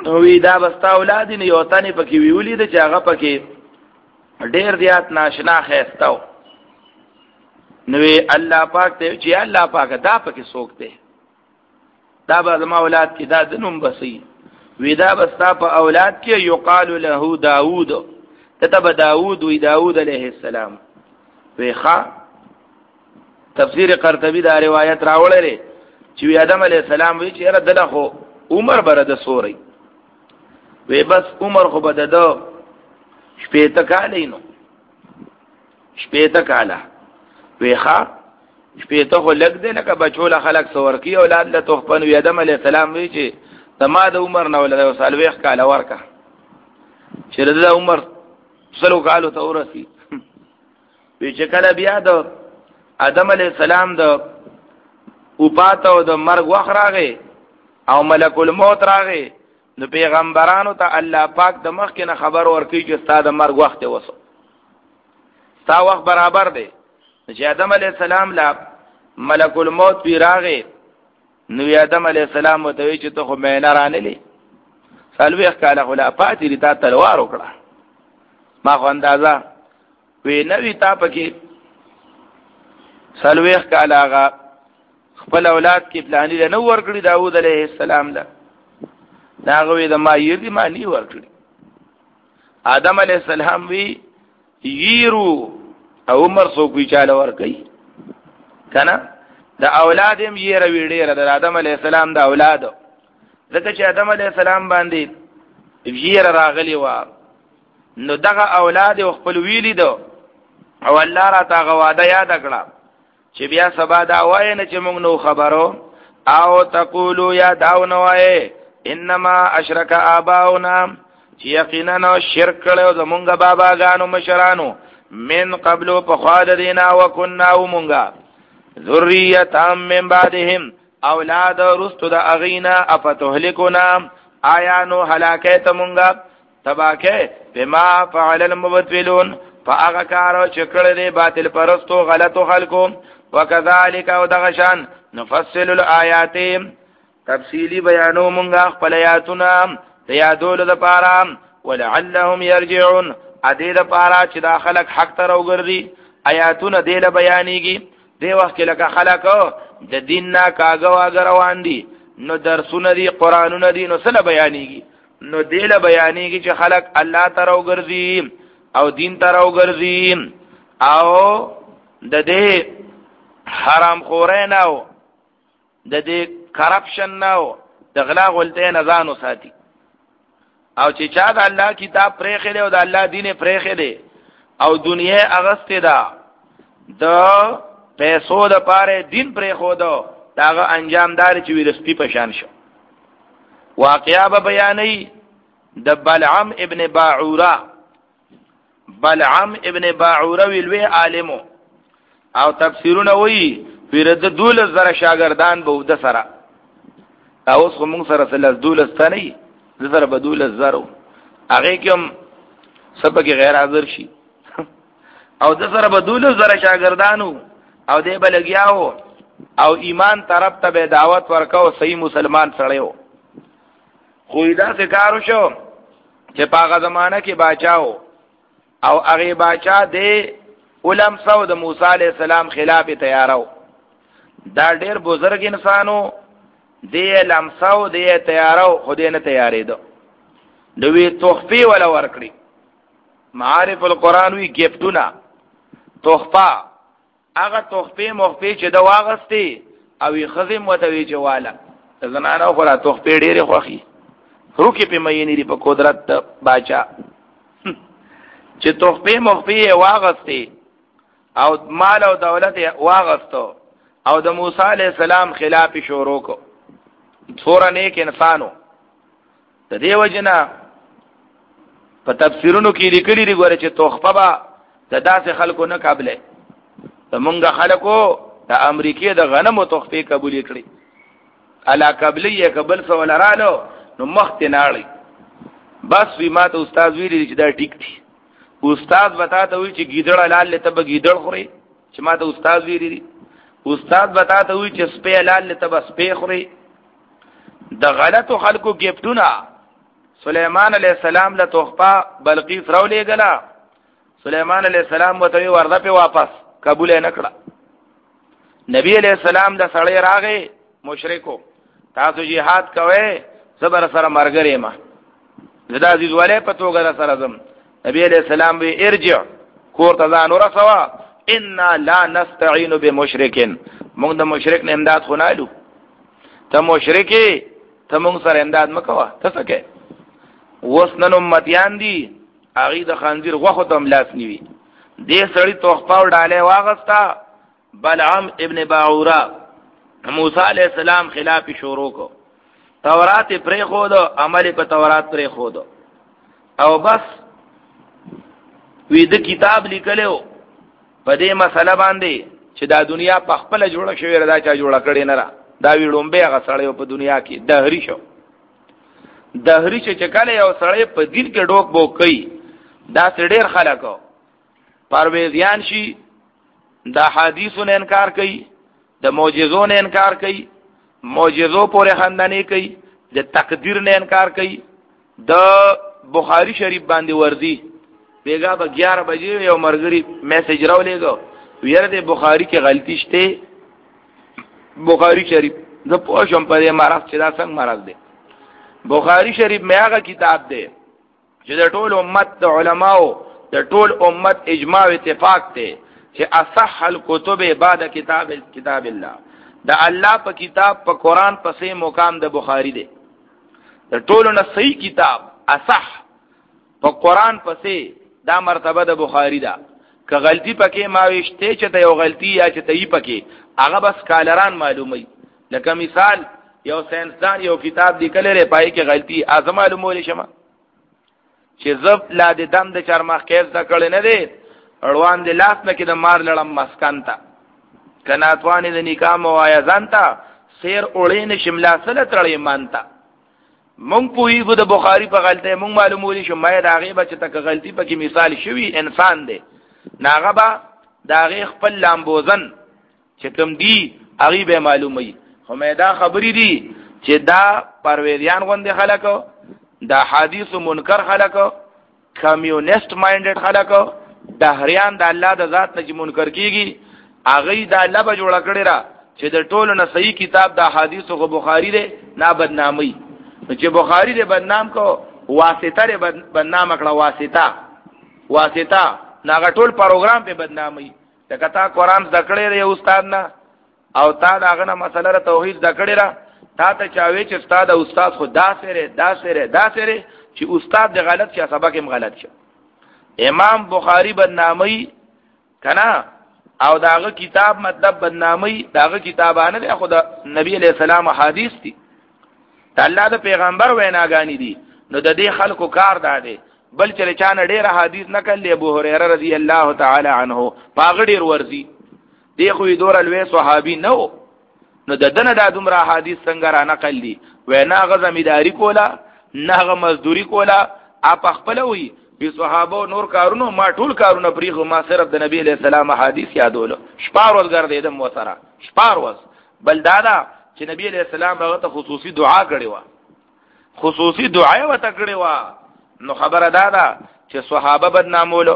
وی دا بستا اولاد نه یو تانه پکې ویولې د چې هغه پکې ډېر زیات ناشنا خېستاو نوې الله پاک ته چې الله پاک دا پکې څوک دی دا به زما اولاد کې دا دنوم بسي وی دا بستا په اولاد کې یقال له داوود كتب داوود وی داوود علیہ السلام وی ښا تفسیر قرطبی دا روایت راوړل چې وی آدم علیہ السلام وی چې را دلخو عمر برد سوري وی بس عمر خو بددو شپېته کاله نو شپېته کاله وی ښا شپېته خو لګ دی لکه بچوله خلک سور کی اولاد له تخپن وی آدم علیہ السلام وی چې تما د عمر نو له سالويخ کاله ورکا چې د عمر سلو کالو ته ورسی وی چې کله بیا د آدم علیہ السلام د او پاتو د مرګ وخت راغی او ملک الموت راغی نو پیغمبرانو ته الله پاک د مخ کې نه خبر ورکړي چې ستاسو د مرګ وخت وسو تا وخت برابر دی چې آدم علیہ السلام لا ملک الموت پی راغی نو آدم علیہ السلام ته چې ته خو مې نه رانلی سالويخ کاله خلا پاتې لتا تلوار وکړه ما خو اندازا وی نوی تا پکې سالويخ کاله هغه خپل اولاد کې پلانې له نو ورکړي داوود علیہ السلام له دا غوې د ما یی ما نی ورکړي آدم علیہ السلام وی ییرو او عمر سو کوي چاله ورکړي کنه د اولاد هم یې روي ډېر د آدم علیہ السلام د اولاد ځکه چې آدم علیہ السلام باندې یې راغلی و نو دغه اولاد خپل ویلی دو او الله را تا غواده یاد کړه چې بیا سبا دا وای نه چې موږ نو خبرو او تقولوا یا داو نو وای انما اشرک آباؤنا چې یقینا شرک کړو زمونږ باباګانو مشرانو من قبل فخاد دینا وکنا ومونږه ذریه من بعدهم اولاد رستو د اغینا افتهلکنا آیا نو هلاکت مونږه تباکه بما فعل المبتلون فاغه کارو چې کړل دي باطل پرستو غلطو خلکو وکذالک او دغشان نفصل الآیات تفصیلی بیانو مونږه خپل آیاتونه یادول د پاره ولعلهم يرجعون ادي د پاره چې دا خلک حق ته راوګرځي آیاتونه دې له بیانېږي دی وخت کې لکه خلک د دین نه کاغه واګ روان دي نو درسونه دي قرانونه دي نو سره بیانېږي نو دې له بیانېږي چې خلک الله ته راوګرځي او دین ته راوګرځي او د دې حرام خورې نه او د دې کرپشن نه او د غلا غلطۍ نه ځانو ساتي او چې چا د الله کتاب پرېخې دی او د الله دین پرېخې دی او دنیا اغسته ده د پیسو د پاره دین پرېخو ده داغه انجام دار چې ورسپی پشان شو واقعا به بیانې د بلعم ابن باعوره بلعم ابن باعوره ویلوی عالمو او تفسیرونه وی ورته دول زره شاګردان به ود سره اوس کوم سره سره دول ستنی زره بدول زرو هغه کوم سبق غیر حاضر شي او د سره بدول زره شاګردانو او دې بلګیاو او ایمان طرف ته به دعوت ورکاو صحیح مسلمان سړیو خو دا څه کارو شو چې په هغه زمانہ کې باچاو او هغه باچا دې علم سو د موسی علی السلام خلاف تیارو دا ډېر بزرګ انسانو دې لمساو دې تیارو خو دې نه تیارې دو دوی تحفه ولا ورکړي معارف القرآن وی گیفتونه تحفه هغه تحفه مخفي چې دا واغستي او خزم وتوي جواله زنانه خو را تحفه ډېر خوخي روکي په مېنې لري په قدرت باچا چې تحفه مخفي واغستي او مال او دولت واغستو او د موسی علی السلام خلاف شروع کو څور نیک انسانو د دې وجنا په تفسیرونو کې لیکلي دي ګوره چې تحفه با د داسې خلکو نه قابلیت زمونږ خلکو د امریکای د غنمو تحفه قبول کړي الا قبلیه قبل سو لرالو نو مخت ناړي بس وی ماته استاد ویلي چې دا ټیک دي استاد بتاته وی چې گیدړ لال لته به گیدړ خوري چې ماته استاد ویلي استاد بتاته وی چې سپې لال لته به سپې خوري د غلطو خلکو گیفتونه سليمان عليه السلام له توخپا بلقیس راولې غلا سليمان عليه السلام وته ورده په واپس قبول نه کړه نبی عليه السلام د سړی راغې مشرکو تاسو jihad کوئ صبر سره مرګري ما زدا عزیز والے په توګه سره زم نبی عليه السلام وی ارجع کور ته ځان ورسوا ان لا نستعين بمشرکین موږ د مشرک نه امداد خنالو ته مشرکی ته موږ سره امداد مکوا ته څه وسنن امتیان دي اغه د خنزیر غوخه ته ملاس نیوي دې سړی توخپاو ډاله واغستا بلعم ابن باعورا موسی علیہ السلام خلاف شروع کو تورات پرې خود عمل په تورات پرې خود او بس وی د کتاب لیکلو په دې مسله باندې چې دا دنیا په خپل جوړه شوی را دا چا جوړه کړي نه را دا ویډومبه هغه سړی په دنیا کې دهری شو دهری چې کله یو سړی په دین کې ډوک بو کوي دا ډېر خلکو پرويزيان شي دا حدیثو نه انکار کوي د معجزو نه انکار کوي معجزو پورې خندنه کوي د تقدیر نه انکار کوي د بخاری شریف باندې ورزي بیګا به اگیارہ بجې یو مرګري میسج راولېګو ویره د بخاری کې غلطی شته بخاری شریف زه پوښوم په دې مرض چې دا څنګه مرض دی بخاری شریف مې هغه کتاب دی چې د ټول امت د علماو د ټول امت اجماع او اتفاق دی چې اصح الكتب بعد کتاب کتاب الله د الله په کتاب په قران پسې مقام د بخاری دی د ټولو نه صحیح کتاب اصح په قران پسې دا مرتبه د بخاری ده که غلطی پکې ماويشته چې ته یو غلطی یا چې ته یې پکې هغه بس کالران معلومي لکه مثال یو ساينسدان یو کتاب لیکل لري پای کې غلطی اعظم معلومول شمه چې زب لا د دم د چرمخ کېز د کړي نه دی اړوان د لاس نه کې د مار لړم مسکان تا کناتوان د نکاح موایا ځانتا سیر اولین شملا سره تړې مانتا مونږ پوېګو د بخاری په غلطه مونږ معلومولې شو مې دا غیبه چې تک غلطی پکې مثال شوی انسان دی ناغه با دا غي خپل لامبوزن چې کوم دی هغه به معلومي خو مې دا خبرې دي چې دا پرويزيان غوندې خلکو دا حدیث منکر خلکو کمیونست مایندډ خلکو دهریان د الله د ذات نه چې منکر کیږي هغه د الله به جوړ کړی را چې د ټولو نه صحیح کتاب د حدیث او بخاری دی نه بدنامي چې بخاری دی بدنام کو واسطه دی بدنام کړه واسطه واسطه ناغه ټول پروګرام په بدنامي لکه تا قرآن ذکرې دی استاد نه او تا داغه نه مسله توحید ذکرې را تا ته چاوي چې استاد او استاد خدا سره دا سره دا سره چې استاد د غلط شي سبق هم غلط شي امام بخاری بدنامي کنا او داغه کتاب مطلب بدنامي داغه کتابانه دی خو د نبی علیہ السلام حدیث دي الله د پیغمبر ویناګانی دي نو د دې خلکو کار داده بل چې چانه ډېر حدیث نقل ابو هريره رضی الله تعالی عنه پاغډیر ورزي دی خو دور الوی صحابي نو نو د دنه د دومره حدیث څنګه را نقل دي وینا غ زمیداری کولا نه مزدوری کولا اپ خپل وی په صحابه نور کارونو ما ټول کارونه پریغه ما صرف د نبی علیہ السلام حدیث یادولو شپار ورګر دیدم وسره شپار وس بل دادا چې نبی علیہ السلام هغه ته خصوصي دعا کړې و خصوصي دعا یې وته کړې و نو خبره دادا چې صحابه بدنامولو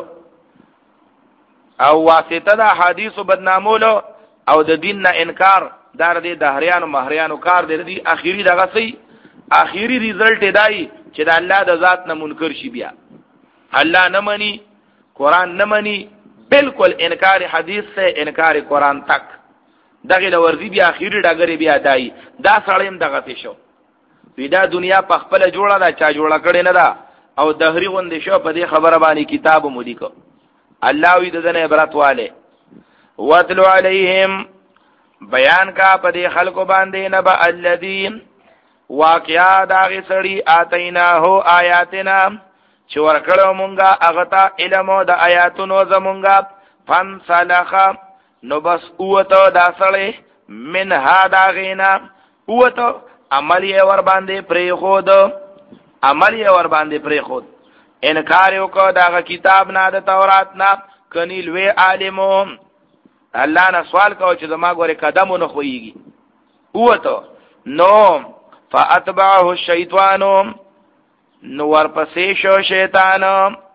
او واسطه د حدیث بدنامولو او د دین نه انکار دار دي دهریانو مهریانو کار دي دي اخیری دغه سي اخیری ریزلټ دی چې د الله د ذات نه منکر شي بیا الله نه مني قران نه مني بالکل انکار حدیث سے انکار قران تک دغه لورځي بیا اخیری ډګر بیا دای دا سړیم دغه ته شو ودا دنیا په خپل جوړه دا چا جوړه کړي نه دا او دهری غوندې شو په دې خبره باندې کتاب مو لیکو الله وی دنه عبرت والے واتلو علیہم بیان کا په دې خلکو باندې نبا الذین واقعا داغه سړی اتینا هو آیاتنا چې ورکړو مونږه هغه ته علم او د آیاتونو زمونږه فن صالحا نو بس اوته دا سړی من ها داغینا اوته عمل یې ور باندې پرې خود عمل یې ور باندې پرې خود انکار وکړه دا کتاب نه د تورات نه کني لوی عالمو الله نه سوال کو چې زما ګوره قدمونه خوېږي اوته نو فاتبعه الشیطان نو ورپسې شو شیطان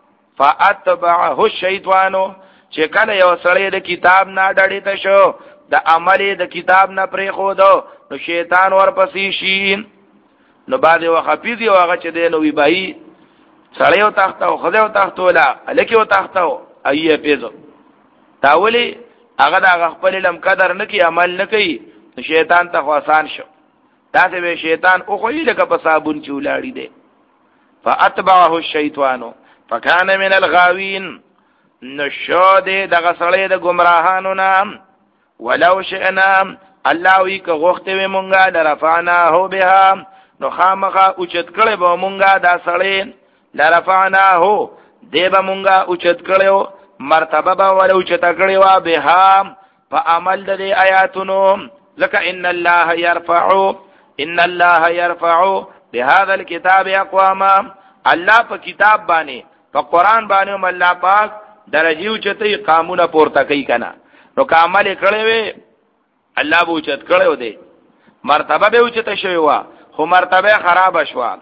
فاتبعه الشیطان چې کله یو سړی د کتاب نه ډډې ته شو د عمل د کتاب نه پرې خو دو نو شیطان ورپسې شي نو بعد یو حفیظ یو هغه چې دی نو وی بای سړی او تخته او خدای او تخته ولا الکی او تخته ایه پیزو تاولی هغه د خپل لم قدر نه کی عمل نه کوي شیطان ته آسان شو تاسو به شیطان او خو یې لکه په صابون چولاړي دی فاتبعه الشیطان فکان من الغاوین نشو دی دغه سړی د گمراهانو نام ولو شئنا الله وی که غوخته و مونږه لرفعناه بها نو خامخه اوچت کړي به مونږه دا سړی لرفعناه دی به مونږه اوچت کړو مرتبه به ول اوچت کړي وا بها په عمل د آیاتونو ځکه ان الله يرفع ان الله يرفع بهذا الكتاب اقواما الله په کتاب باندې په قران باندې هم الله پاک درجه اوچته قانون پورته کوي کنه نو کامل کړي وي الله به اوچت کړو دی مرتبه به اوچته شوی وا خو مرتبه خراب شوا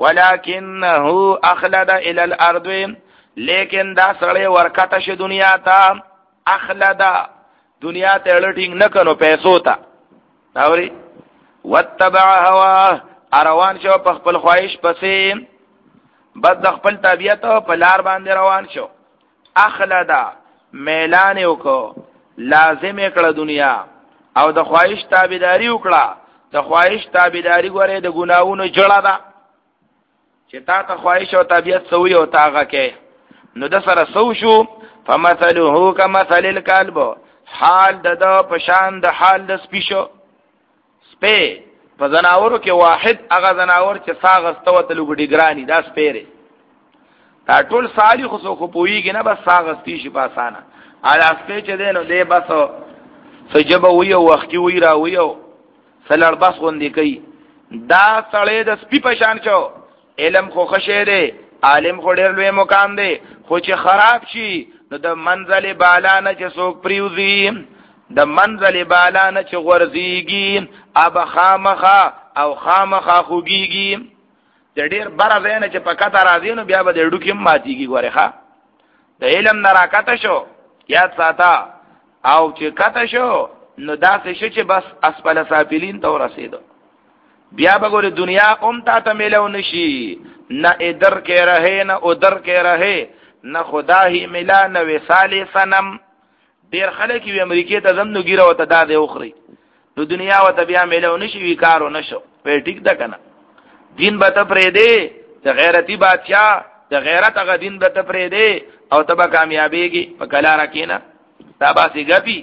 ولکنه اخلد الى الارض لیکن دا سړی ورکته ش دنیا ته اخلد دنیا ته لټینګ نه کنو پیسو ته اوري واتبع هوا روان شو په خپل خواهش پسې بد د خپل طبيعت په لار باندې روان شو اخلد میلان وکړو لازم کړه دنیا او د خواهش تابعداري وکړه د خواهش تابعداري غوړې د ګناوونو جړه ده چې تا ته خواهش او طبيعت سوی او تاغه کې نو د سره سو شو فمثله كمثل الكلب حال د پشان د حال د سپیشو سپې په زناورو کې واحد هغه زناور چې ساغستو ته لګډي ګرانی دا سپېره تا ټول سالي خو سو خو پويږي نه بس ساغستی شي په اسانه اله سپې چې دینو دې بس سجبه وی او وختي وی را وی او سلړ بس غوندي کوي دا سړې د سپې پشان شو علم خو خشيره عالم خو ډېر لوی مقام دی خو چې خراب شي نو د منزل بالا نه چې څوک پریوزي د منزل بالا نه چې غورځيږي اب خامخه او خامخه خوږيږي د ډېر بره زینه چې پکته راځي نو بیا به د ډوکیم ماتيږي ګوره ښا د علم نه راکته شو یاد ساته او چې کته شو نو داسې شي چې بس اسفل سافلین ته ورسېدو بیا به ګوره دنیا اوم تا ته ملو نشي نه ادر کې رہے نه ادر کې رہے نه خدا هی ملا نه وصال سنم ډیر خلک وی امریکای ته زم نو ګیره وته دا د اخري نو دنیا وته بیا ملو نشي وی کارو نشو په ټیک ده کنه دین به ته پرې دی د غیرتی بادشاہ د غیرت هغه دین به ته پرې دی او ته به کامیابیږي په کلا راکینا دا باسي غبي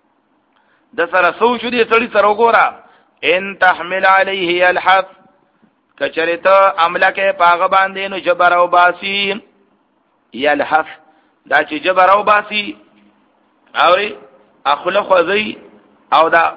د سره سو شو دي سړی سره وګوره ان تحمل عليه الحث کچریته عمله کې پاغه باندې نو جبر او باسی یلحف دا چې جبر او باسی اوري اخله خوځي او دا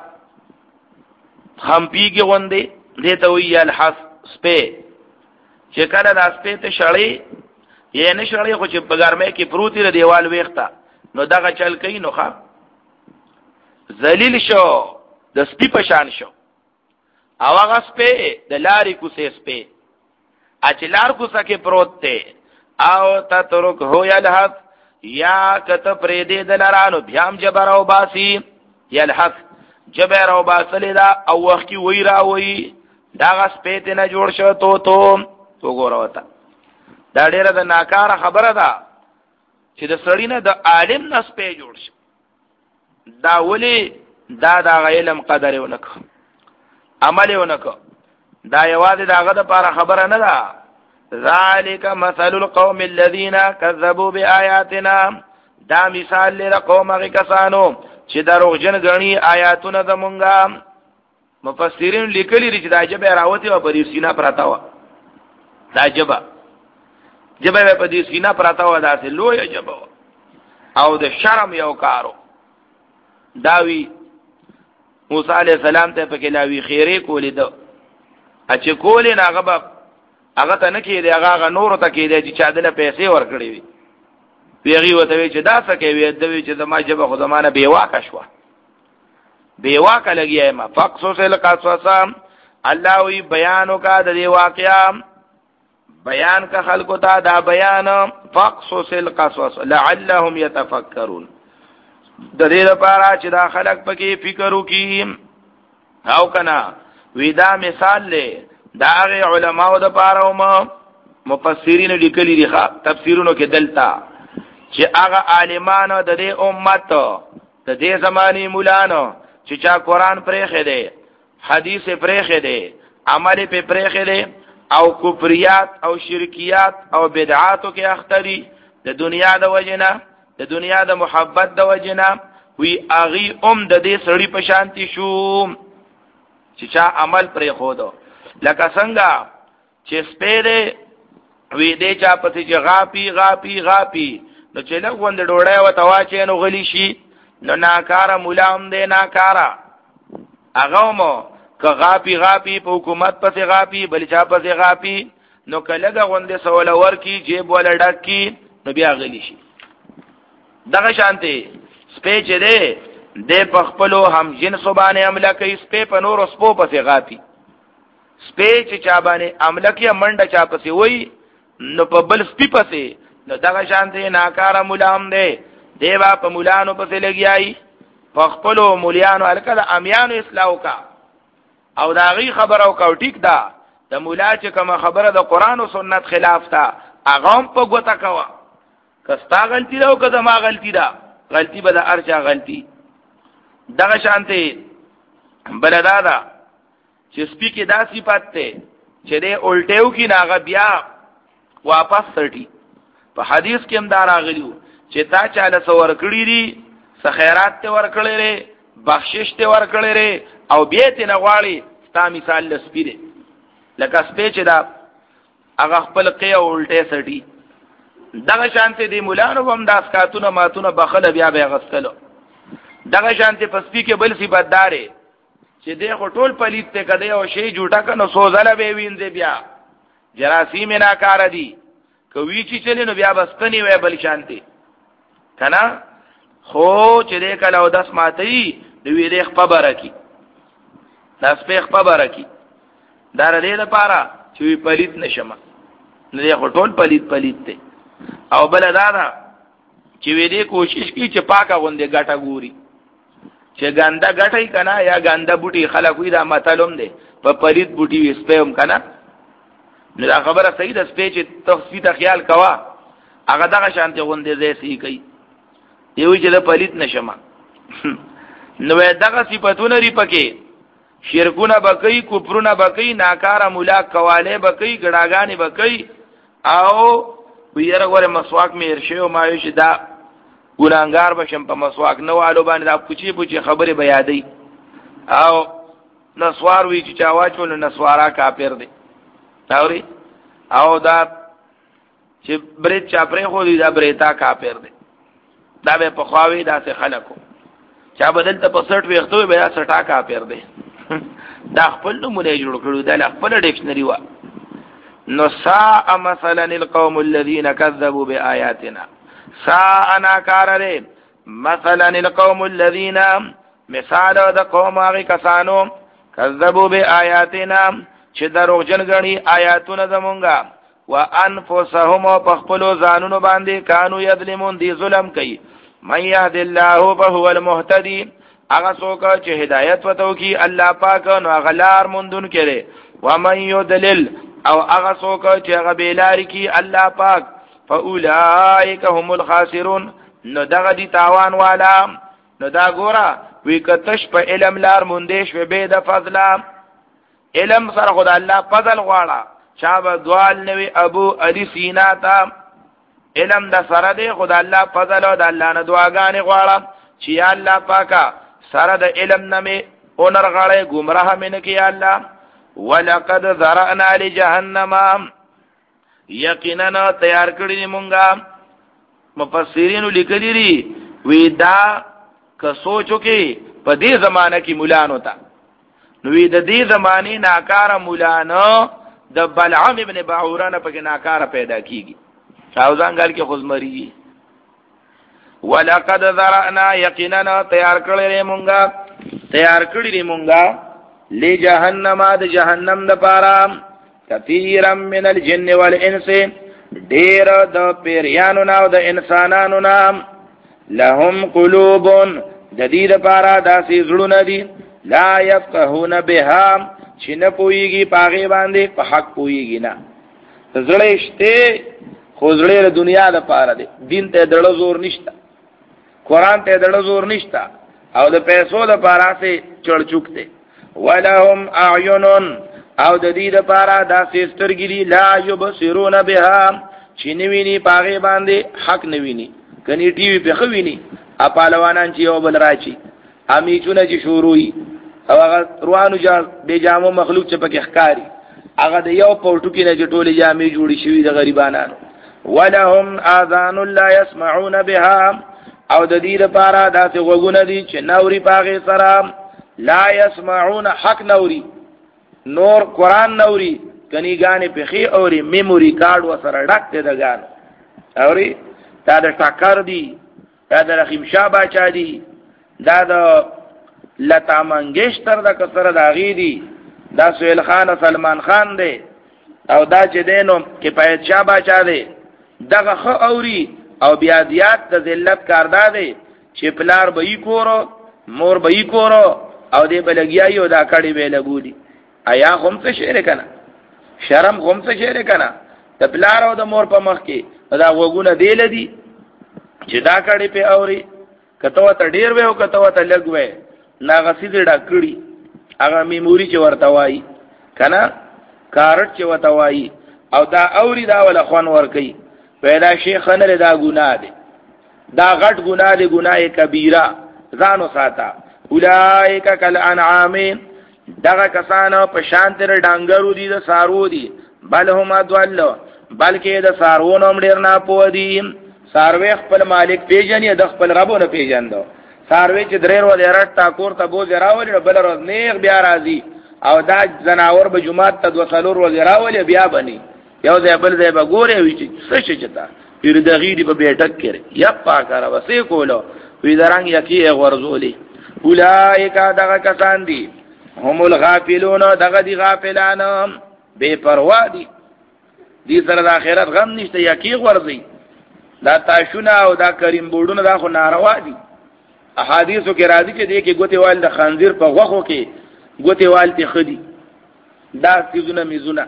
خمپیږي غوندې دې ته وی یلحف سپه چې کله دا سپه ته شړې یې نه شړې خو چې په ګرمه کې پروتي ر دیوال وېخته نو دغه چل کوي نو ښا ذلیل شو د سپي پشان شو او هغه سپه د لارې کوسه سپه اچ لار کوسه کې پروت ته او تترک هو یلحف یا کته پرې دې دلارانو بیام جبر او باسی یلحف جبر او باسل دا او وخت کی وی را وی دا سپه ته نه جوړ شو تو تو تو ګوروتا دا ډیره د ناکاره خبره ده چې د سړی نه د عالم نه سپه جوړ شي دا ولی دا د علم قدر ونکو عمل ونکو دا یوازې داغه د پاره خبره نه ده ذالک مثل القوم الذين كذبوا بآياتنا دا مثال لري قوم هغه کسانو چې دروغجن غني آیاتونه زمونږه مفسرین لیکلي چې دا جبه راوتی او په دې سینا پراته و دا جبه جبه په دې سینا پراته و دا سه لوی جبه او د شرم یو کارو داوی موسی علیہ السلام ته پکې لاوی خیره کولې دو اچ کولې ناغه هغه ته نه کېږي هغه نور ته کېږي چې چا دله پیسې ورکړي وي پیغي وته وی چې دا څه کوي دوی چې زما جبه خو زمانه بیواکه شو بیواکه لګیه ما فقصص القصص الله وی بیانو کا د دې واقعا بیان کا خلقو تا دا بیان فقصص القصص لعلهم يتفکرون د دې لپاره چې دا خلق پکې فکر وکړي او کنا ودا مثال له دا هغه علماو د پاره او مفسرین لیکلي دي تفسیرونو کې دلتا چې هغه عالمانو د دې امت د دې زماني مولانو چې چا قران پرې خېده حدیث پرې خېده عمل په پرې خېده او کفریات او شرکیات او بدعاتو کې اختری د دنیا د وجنه د دنیا د محبت د وجنه وی اغي ام د دې سړی په شانتی شو چې چا عمل پرې خودو لکه څنګه چې سپېره وی دې چا پته چې غاپی غاپی غاپی نو چې له وند ډوړې و تواچې نو غلی شي نو ناکاره مولا هم دې ناکاره هغه مو که غاپی غاپی په حکومت پسې غاپی بل چا پسې غاپی نو کلهګه غوندې سوال ورکی جیب ولا ډکی نو بیا غلی شي دغه شانته سپېچ دې د پخپلو هم جنس باندې عمله کوي سپې په نور سپو پسې غاپی سپېچ چا باندې عمله کوي منډه چا پسې وای نو په بل سپې پسې نو دغه شانته ناکاره مولا هم دې دیوا په مولانو پسې لګیای پخپلو مولیانو الکه امیانو اصلاح کا او دا غي خبر او کو ټیک دا د مولا چې کوم خبره د قران او سنت خلاف تا اغام په ګوتا کوا کستا غلطی دا او کده ما غلطی دا غلطی به د ارچا غلطی دغه شانته بلدادا چې سپی کې دا صفات ته چې دې الټیو کې ناغه بیا واپس سړی په حدیث کې هم دا راغلیو چې تا چاله سور کړی دي سخیرات ته ور کړی ری بخشش ته ور کړی ری او بیا ته نغواړي ستا مثال لسپیره لکه سپې چې دا هغه خپل قیا الټه سړی دغه شانته دی مولانو هم د اسکاتونه ماتونه بخله بیا به غسلو دغه شانته پسپی کې بل صفات دارې چې دی خټول پلیت ته کده او شی جوټه کنو سوزله به وینځي بیا جراثیم ناکار دي کوي چې چلی نو بیا بستنی وې بل شانته کنا خو چې دې کله او داس ماتي د ویریخ په برکی داس په په برکی دار دې لپاره چې پلیت نشم نه دې خټول پلیت پلیت ته او بل دادا چې وې دې کوشش کی چې پاکه غوندې ګټه ګوري چې ګنده ګټای کنا یا ګنده بوټي خلک وې دا متلوم دي په پلیت بوټي وسپېم کنا نو دا خبره صحیح ده سپېچ تفصیل خیال کوا هغه دغه شانته غوندې زې سې کوي دیوی چې د پلیت نشم نو دغه صفاتونه لري پکې شرکونه بکې کفرونه بکې ناکاره مولا کواله بکې ګډاګانی بکې او ویره غره مسواک مې ارشه او مایوش دا ګورانګار بشم په مسواک نو والو باندې دا پوچی پوچی خبره بیا دی او نسوار وی چې چا واچول نسوارا کافر دی اوري او دا چې برید چا پرې خو دی دا بریتا کافر دی دا به په خواوي دا څه خلکو چا بدل ته په سټ وختو بیا سټا کافر دی دا خپل نمونه جوړ کړو دا خپل ډکشنری وا نو ساء مثلا القوم الذين كذبوا بآياتنا ساء ناکارره مثلا القوم الذين مثال د قوم هغه کسانو كذبوا بآياتنا چې دروغجن غني آیاتونه زمونږه وانفسهم وبخپلوا ځانونو باندې کانوا یظلمون دي ظلم کوي من يهد الله فهو المهتدي هغه څوک چې هدایت وته کی الله پاک نو غلار مندون کړي ومن يضلل او هغه څوک چې هغه بیلاری کی الله پاک فاولئک هم الخاسرون نو دغه دي تاوان والا نو دا ګورا وی کتش په علم لار مندیش و به د فضل علم سره خدای الله فضل غواړه چا به دوال نوی ابو علی سینا تا علم د سره دی خدای الله فضل او د الله نه دعاګانې غواړه چې یا الله پاکا سره د علم نمه اونر غړې گمراه مینه کی الله ولقد ذرأنا لجهنم یقینا تیار کړی مونږه مفسرین لیکلی دي وی دا که سوچو کې په دې زمانہ کې مولانو تا نو وی د دې زمانه ناکاره مولانو د بلعام ابن باورانه په ناکاره پیدا کیږي شاوزانګل کې خزمري ولقد ذرأنا یقینا تیار کړی مونږه تیار کړی مونږه لجهنم د جهنم د پاره کثیرا من الجن والانس ډیر د پیریانو او د انسانانو نام لهم قلوب د دې لپاره داسې زړونه دي لا يفقهون بها چې نه پويږي پاغه باندې په حق پويږي نه زړه شته خو زړه د دنیا لپاره دي دین ته دړو زور نشته قران ته دړو زور نشته او د پیسو لپاره څه چړچوکته ولهم اعین او د دې لپاره داسې سترګې لا يبصرون بها چې نویني پاغه باندې حق نویني کني ټي وي په خویني اپالوانان چې یو بل راچی امیچونه چې شروعي او هغه روانو جا د جامو مخلوق چې پکې ښکاری هغه د یو پورټو کې نه جوړې جامې جوړې شوې د غریبانو ولهم اذان لا يسمعون بها او د دې لپاره داسې غوګونه دي چې نوري پاغه سره لا يسمعون حق نوري نور قران نوري کني غانې پخې اوري میموري کارت وسره ډک دي دغان اوري دا د ټاکر دي دا د رحیم شاه باچا دي دا د لتا منگیشتر دا کسر دا غی دی دا سویل خان سلمان خان دی او دا چې دینو کفایت شاه باچا دی دغه خو اوري او بیا دیات د ذلت کاردا دی چې پلار به کورو مور به کورو او دې بلګیای او دا کړي به لګودي آیا هم څه شعر کنه شرم هم څه شعر کنه د پلار او د مور په مخ کې دا وګونه دی لدی چې دا کړي په اوري کته ته ډیر و او کته ته لګ و ناغسی دې ډکړي هغه میموري چې ورته وای کنه کارت چې ورته وای او دا اوري دا ول خوان ور کوي پیدا شیخ نه دا ګناه دی دا غټ ګناه دی ګناه کبیره ځانو ساته اولائک کل انعام دغه کسانو په شان تر ډنګرو دي د سارو دي بل هم ادول بلکې د سارونو مډیر نه پو دي ساروی خپل مالک پیژنې د خپل رب نه پیژندو ساروی چې درې ورځې راټا کور ته بوز راولې بل ورځ نیغ بیا راځي او دا زناور به جمعات ته دوه څلور ورځې راولې بیا بني یو ځای بل ځای به ګورې وي چې څه شي چتا پیر دغې دی په بیٹک کړي یا پاکه را وسې کولو وی درنګ یکی غرزولې اولائک دغه کسان دي هم الغافلون دغه دي غافلان بے پروا دي دي سره د آخرت غم نشته یکی غرزي دا تاشونه او دا کریم بوډونه دا خو ناروا دي احادیثو کې راځي چې دې کې ګوتې وال د خنزیر په غوخو کې ګوتې وال ته خدي دا سيزونه میزونه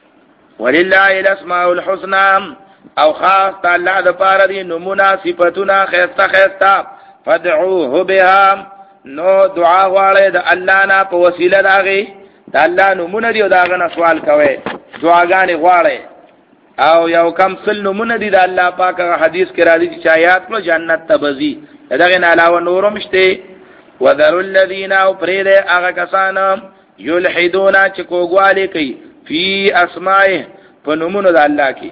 ولله الاسماء الحسنى او خاص تعالی د پاره دي نمونه صفاتونه خيسته خيسته فدعوه بها نو دعا غواړي د الله نه په وسیله داغي د الله نمونه دی او داغه نه سوال کوي دعاګانې غواړي او یو کم سل نمونه دی د الله پاک حدیث کې راځي چې آیات نو جنت ته بزي دغه نه علاوه نورم شته وذروا الذين افرد هغه کسان یلحدون چې کوګواله کوي فی اسماءه په نمونه د الله کې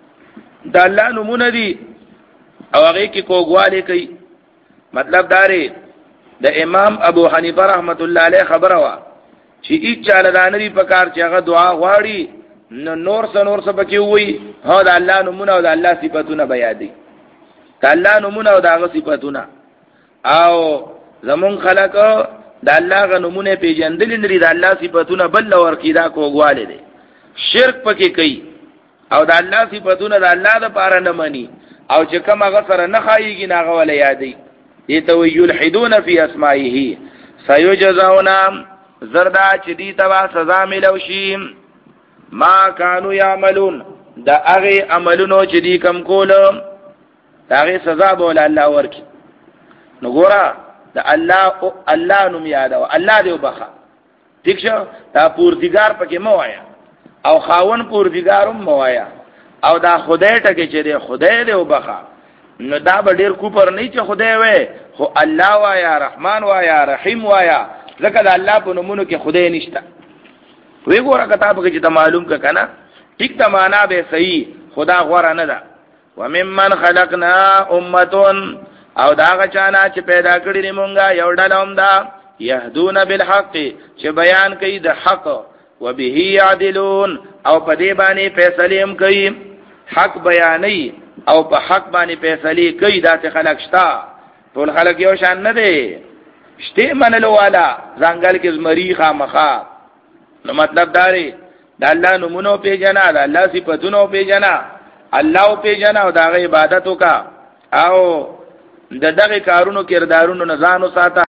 د الله نمونه دي او هغه کې کوګواله کوي مطلب داري د امام ابو حنیفه رحمت الله علیه خبره وا چې هیڅ چاله دانری په کار چې هغه دعا غواړي نو نور څه نور څه پکې وي ها د الله نمونه او د الله صفاتونه بیان دي د الله نمونه او د هغه صفاتونه او زمون خلق د الله غ نمونه پیژندل لري د الله صفاتونه بل ورکی دا کوګواله دي شرک پکې کوي او د الله صفاتونه د الله د پاره نه مانی او چې کوم هغه سره نه خایيږي ناغه ولا یادي دي ته یلحدون فی اسماءه سيجزون زردا چې دي توا سزا ملو شي ما كانوا يعملون دا هغه عملونو چې دي کم کول دا هغه سزا بول الله ورکی نو ګورا دا الله الله نوم یادو الله دی وبخا ٹھیک شو دا پوردګار پکې مو وایا او خاون پوردګارم مو وایا او دا خدای ټکه چې دی خدای دی وبخا نو دا به ډیر کوپر نه چې خدای وې خو الله وایا رحمان وایا رحیم وایا ځکه دا الله په نومونو کې خدای نشته وی ګوره کتاب کې چې ته معلوم ک کنه ټیک ته معنا به صحیح خدا غوړه نه ده وممن خلقنا امه او دا غچانا چې پیدا کړی دی مونږه یو ډلوم دا يهدون بالحق چې بیان کوي د حق وبه يعدلون او په دې باندې فیصله هم کوي حق بیانې او په حق باندې فیصله کوي دا خلک شتا ټول خلک یو شان نه دي شته منلو والا ځنګل کې زمری خامخا نو مطلب داري د الله نومونو پیژنه د الله صفاتونو پیژنه الله پیژنه او دغه عبادت وکا او د دغه کارونو کردارونو نه ځانو ساته